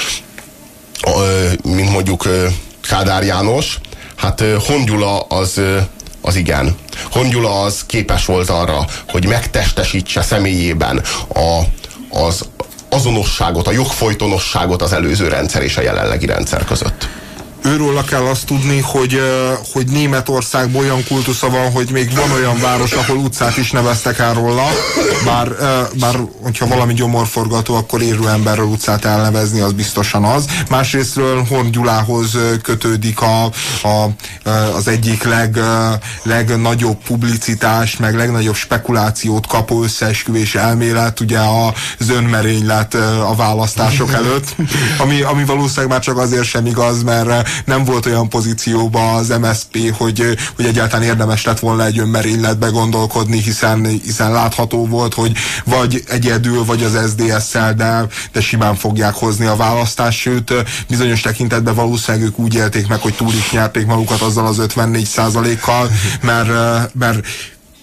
C: mondjuk Kádár János. Hát Horn Gyula az igen. Horn Gyula az képes volt arra, hogy megtestesítse személyében az azonosságot, a jogfolytonosságot az előző rendszer és a jelenlegi rendszer között.
D: Őróla kell azt tudni, hogy Németországban olyan kultusza van, hogy még van olyan város, ahol utcát is neveztek el róla, bár hogyha valami gyomorforgató, akkor érő emberről utcát elnevezni, az biztosan az. Másrésztről Horn Gyulához kötődik az egyik legnagyobb publicitás, meg legnagyobb spekulációt kapó összeesküvés elmélet, ugye az önmerénylet a választások előtt, ami valószínűleg már csak azért sem igaz, mert nem volt olyan pozícióban az MSZP, hogy egyáltalán érdemes lett volna egy önmerényletbe gondolkodni, hiszen látható volt, hogy vagy egyedül, vagy az SZDSZ-szel, de simán fogják hozni a választást, sőt, bizonyos tekintetben valószínűleg ők úgy élték meg, hogy túl is nyerték magukat azzal az 54%-kal, mert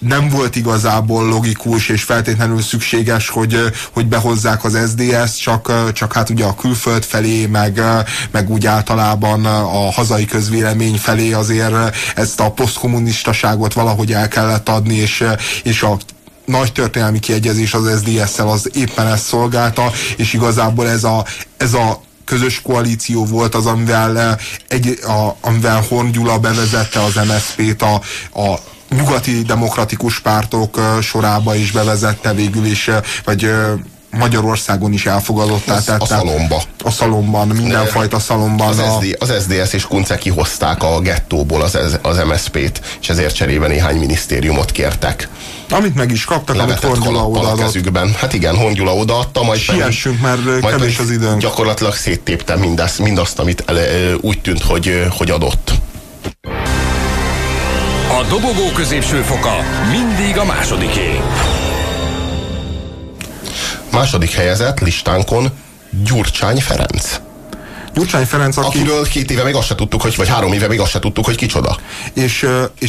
D: nem volt igazából logikus és feltétlenül szükséges, hogy behozzák az SZDSZ-t, csak hát ugye a külföld felé, meg úgy általában a hazai közvélemény felé azért ezt a posztkommunistaságot valahogy el kellett adni, és a nagy történelmi kiegyezés az SZDSZ-szel az éppen ezt szolgálta, és igazából ez a közös koalíció volt az, amivel Horn Gyula bevezette az MSZP-t a nyugati demokratikus pártok sorába is bevezette végül is, vagy Magyarországon is elfogadottá tette.
C: A szalomba.
D: A szalomban, mindenfajta szalomban.
C: Az SZDSZ és Kunce kihozták a gettóból az MSZP-t, és ezért cserébe néhány minisztériumot kértek.
D: Amit meg is kaptak, amit Horn Gyula odaadott.
C: A kezükben. Hát igen, Horn Gyula odaadta, majd
D: siessünk, mert kevés az időnk.
C: Gyakorlatilag széttépte mindazt, amit úgy tűnt, hogy adott.
A: A dobogó középső foka mindig a másodiké.
C: Második helyezett listánkon Gyurcsány Ferenc.
D: Gyurcsány Ferenc,
C: akiről 2 éve még azt se tudtuk, vagy 3 éve még azt se tudtuk, hogy kicsoda.
D: És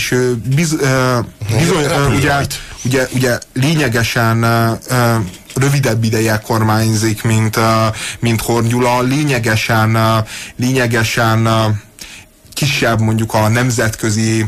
D: bizony, ugye lényegesen rövidebb ideje kormányzik, mint Horn Gyula, lényegesen kisebb mondjuk a nemzetközi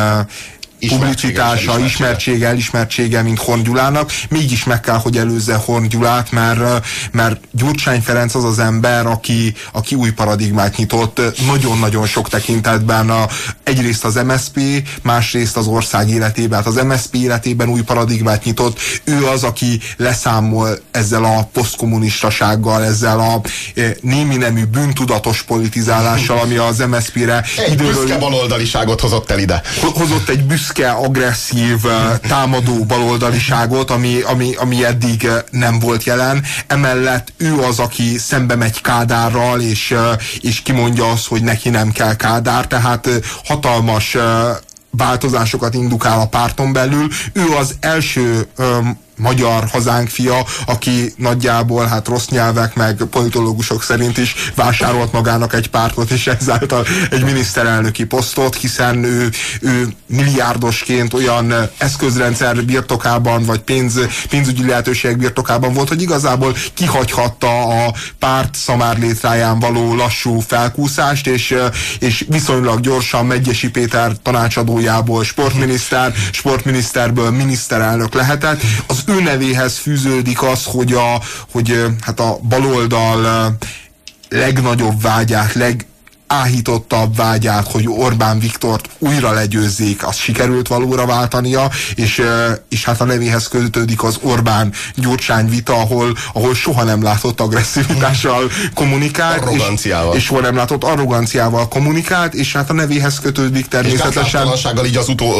D: publicitása, elismertsége, mint Horn Gyulának. Mégis meg kell, hogy előzze Horn Gyulát, mert Gyurcsány Ferenc az az ember, aki új paradigmát nyitott nagyon-nagyon sok tekintetben. Egyrészt az MSZP, másrészt az ország életében. Hát az MSZP életében új paradigmát nyitott. Ő az, aki leszámol ezzel a posztkommunistasággal, ezzel a némi nemű bűntudatos politizálással, ami az MSZP-re
C: egy büszke baloldaliságot hozott el ide.
D: Hozott egy büszke, agresszív, támadó baloldaliságot, ami eddig nem volt jelen. Emellett ő az, aki szembe megy Kádárral, és kimondja azt, hogy neki nem kell Kádár, tehát hatalmas változásokat indukál a párton belül. Ő az első magyar hazánk fia, aki nagyjából hát rossz nyelvek, meg politológusok szerint is vásárolt magának egy pártot, és ezáltal egy miniszterelnöki posztot, hiszen ő milliárdosként olyan eszközrendszer birtokában, vagy pénzügyi lehetőségek birtokában volt, hogy igazából kihagyhatta a párt szamárlétráján való lassú felkúszást, és viszonylag gyorsan Medgyessy Péter tanácsadójából sportminiszterből miniszterelnök lehetett. Az ő nevéhez fűződik az, hogy hát a baloldal legnagyobb vágyát, legáhítottabb vágyát, hogy Orbán Viktort újra legyőzzék, azt sikerült valóra váltania, és hát a nevéhez kötődik az Orbán-Gyurcsány vita, ahol soha nem látott agresszivitással kommunikált, és soha nem látott arroganciával kommunikált, és hát a nevéhez kötődik természetesen. És
C: gátlástalansággal így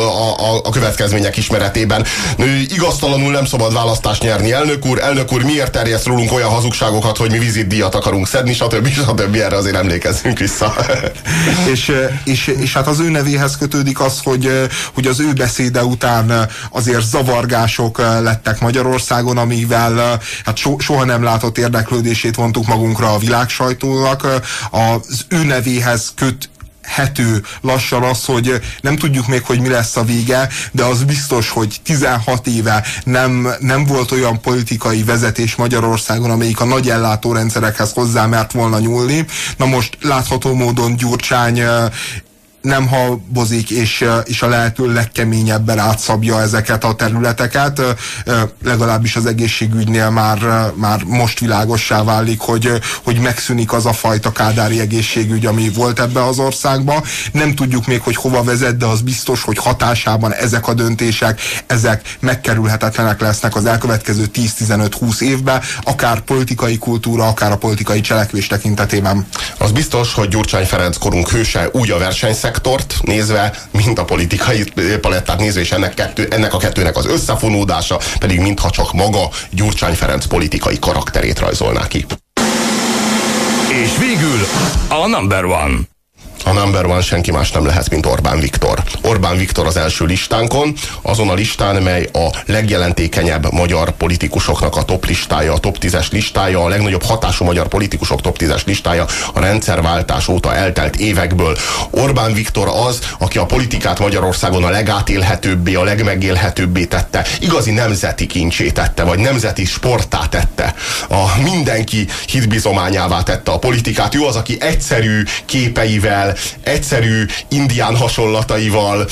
C: a következmények ismeretében. Igaztalanul nem szabad választást nyerni. Elnök úr, miért terjeszt rólunk olyan hazugságokat, hogy mi vizitdíjat akarunk szedni, stb. Erre azért emlékezzünk vissza.
D: és hát az ő nevéhez kötődik az, hogy az ő beszéde után azért zavargások lettek Magyarországon, amivel hát soha nem látott érdeklődését vontuk magunkra a világsajtónak. Az ő nevéhez köthető lassan az, hogy nem tudjuk még, hogy mi lesz a vége, de az biztos, hogy 16 éve nem volt olyan politikai vezetés Magyarországon, amelyik a nagy ellátórendszerekhez hozzá mert volna nyúlni. Na most látható módon Gyurcsány nem habozik, és a lehető legkeményebben átszabja ezeket a területeket. Legalábbis az egészségügynél már most világossá válik, hogy megszűnik az a fajta kádári egészségügy, ami volt ebbe az országba. Nem tudjuk még, hogy hova vezet, de az biztos, hogy hatásában ezek a döntések, ezek megkerülhetetlenek lesznek az elkövetkező 10-15-20 évben, akár politikai kultúra, akár a politikai cselekvés tekintetében.
C: Az biztos, hogy Gyurcsány Ferenc korunk hőse úgy a versenyszektort nézve, mint a politikai palettát nézve, és ennek a kettőnek az összefonódása pedig mintha csak maga Gyurcsány Ferenc politikai karakterét rajzolná ki.
A: És végül a number one.
C: A number one senki más nem lehet, mint Orbán Viktor. Orbán Viktor az első listánkon, azon a listán, mely a legjelentékenyebb magyar politikusoknak a top listája, a top 10-es listája, a legnagyobb hatású magyar politikusok top 10-es listája a rendszerváltás óta eltelt évekből. Orbán Viktor az, aki a politikát Magyarországon a legátélhetőbbé, a legmegélhetőbbé tette, igazi nemzeti kincsé tette, vagy nemzeti sporttá tette. A mindenki hitbizományává tette a politikát. Ő az, aki egyszerű képeivel, egyszerű indián hasonlataival,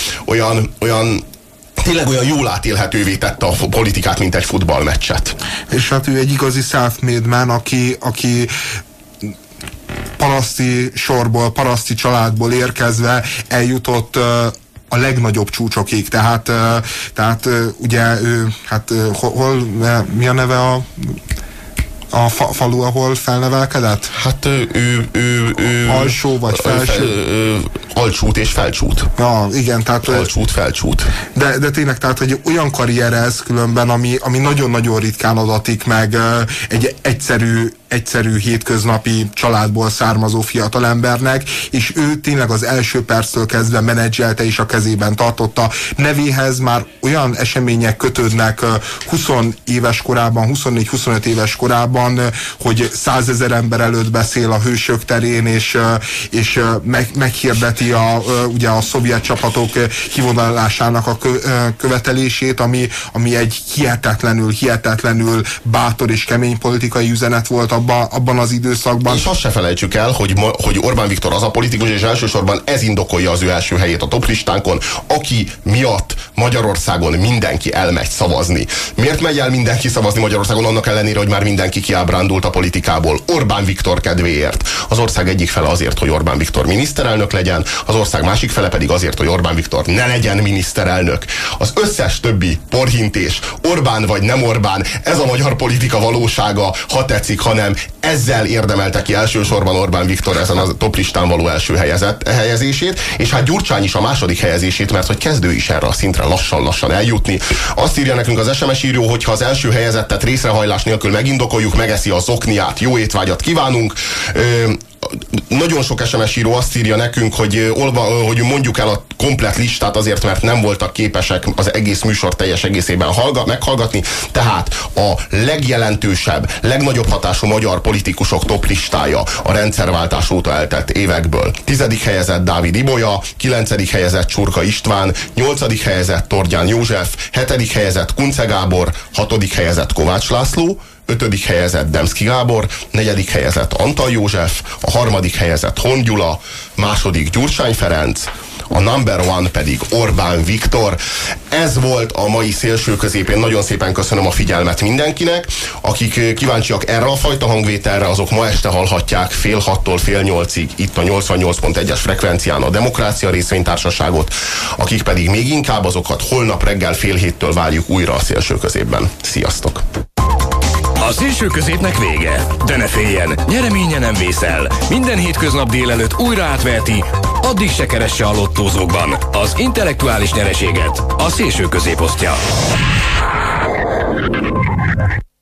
C: tényleg olyan jól átélhetővé tette a politikát, mint egy futballmeccset.
D: És hát ő egy igazi self-made man, aki paraszti sorból, paraszti családból érkezve eljutott a legnagyobb csúcsokig. Tehát ugye ő, hát mi a neve a falu, ahol felnevelkedett?
C: Hát ő
D: alsó vagy felső?
C: Alcsút és felcsút.
D: Ja, igen, tehát
C: alcsút, felcsút.
D: De tényleg, tehát, hogy olyan karrier ez különben, ami nagyon-nagyon ritkán adatik meg egy egyszerű hétköznapi családból származó fiatalembernek, és ő tényleg az első perctől kezdve menedzselte és a kezében tartotta. Nevéhez már olyan események kötődnek 20 éves korában, 24-25 éves korában, hogy 100 000 ember előtt beszél a Hősök terén, és meghirdeti ugye a szovjet csapatok kivonulásának a követelését, ami egy hihetetlenül bátor és kemény politikai üzenet volt abban az időszakban.
C: És azt se felejtsük el, hogy Orbán Viktor az a politikus, és elsősorban ez indokolja az ő első helyét a toplistánkon, aki miatt Magyarországon mindenki elmegy szavazni. Miért megy el mindenki szavazni Magyarországon, annak ellenére, hogy már mindenki kiábrándult a politikából? Orbán Viktor kedvéért. Az ország egyik fele azért, hogy Orbán Viktor miniszterelnök legyen, az ország másik fele pedig azért, hogy Orbán Viktor ne legyen miniszterelnök. Az összes többi porhintés, Orbán vagy nem Orbán, ez a magyar politika valósága, ha tetszik, ha nem, ezzel érdemelte ki elsősorban Orbán Viktor ezen a toplistán való első helyezését, és hát Gyurcsány is a második helyezését, mert hogy kezdő is erre a szintre lassan eljutni. Azt írja nekünk az SMS író, hogy ha az első helyezettet részrehajlás nélkül megindokoljuk, megeszi a zokniát, jó étvágyat kívánunk. Nagyon sok SMS író azt írja nekünk, hogy mondjuk el a komplett listát azért, mert nem voltak képesek az egész műsor teljes egészében meghallgatni. Tehát a legjelentősebb, legnagyobb hatású magyar politikusok top listája a rendszerváltás óta eltelt évekből. 10. helyezett Dávid Ibolya, 9. helyezett Csurka István, 8. helyezett Tordján József, 7. helyezett Kunce Gábor, 6. helyezett Kovács László, 5. helyezett Demszky Gábor, 4. helyezett Antal József, a 3. helyezett Horn Gyula, 2. Gyurcsány Ferenc, a number one pedig Orbán Viktor. Ez volt a mai Szélső Közép. Én nagyon szépen köszönöm a figyelmet mindenkinek. Akik kíváncsiak erre a fajta hangvételre, azok ma este hallhatják fél 6-tól fél 8-ig itt a 88.1-es frekvencián a Demokrácia Részvénytársaságot. Akik pedig még inkább, azokat holnap reggel fél 7-től várjuk újra a Szélső Középben. Sziasztok!
A: A Szélső Középnek vége, de ne féljen, nyereménye nem vészel. Minden hétköznap délelőtt újra átveheti, addig se keresse a lottózókban. Az intellektuális nyereséget a Szélső Közép osztja.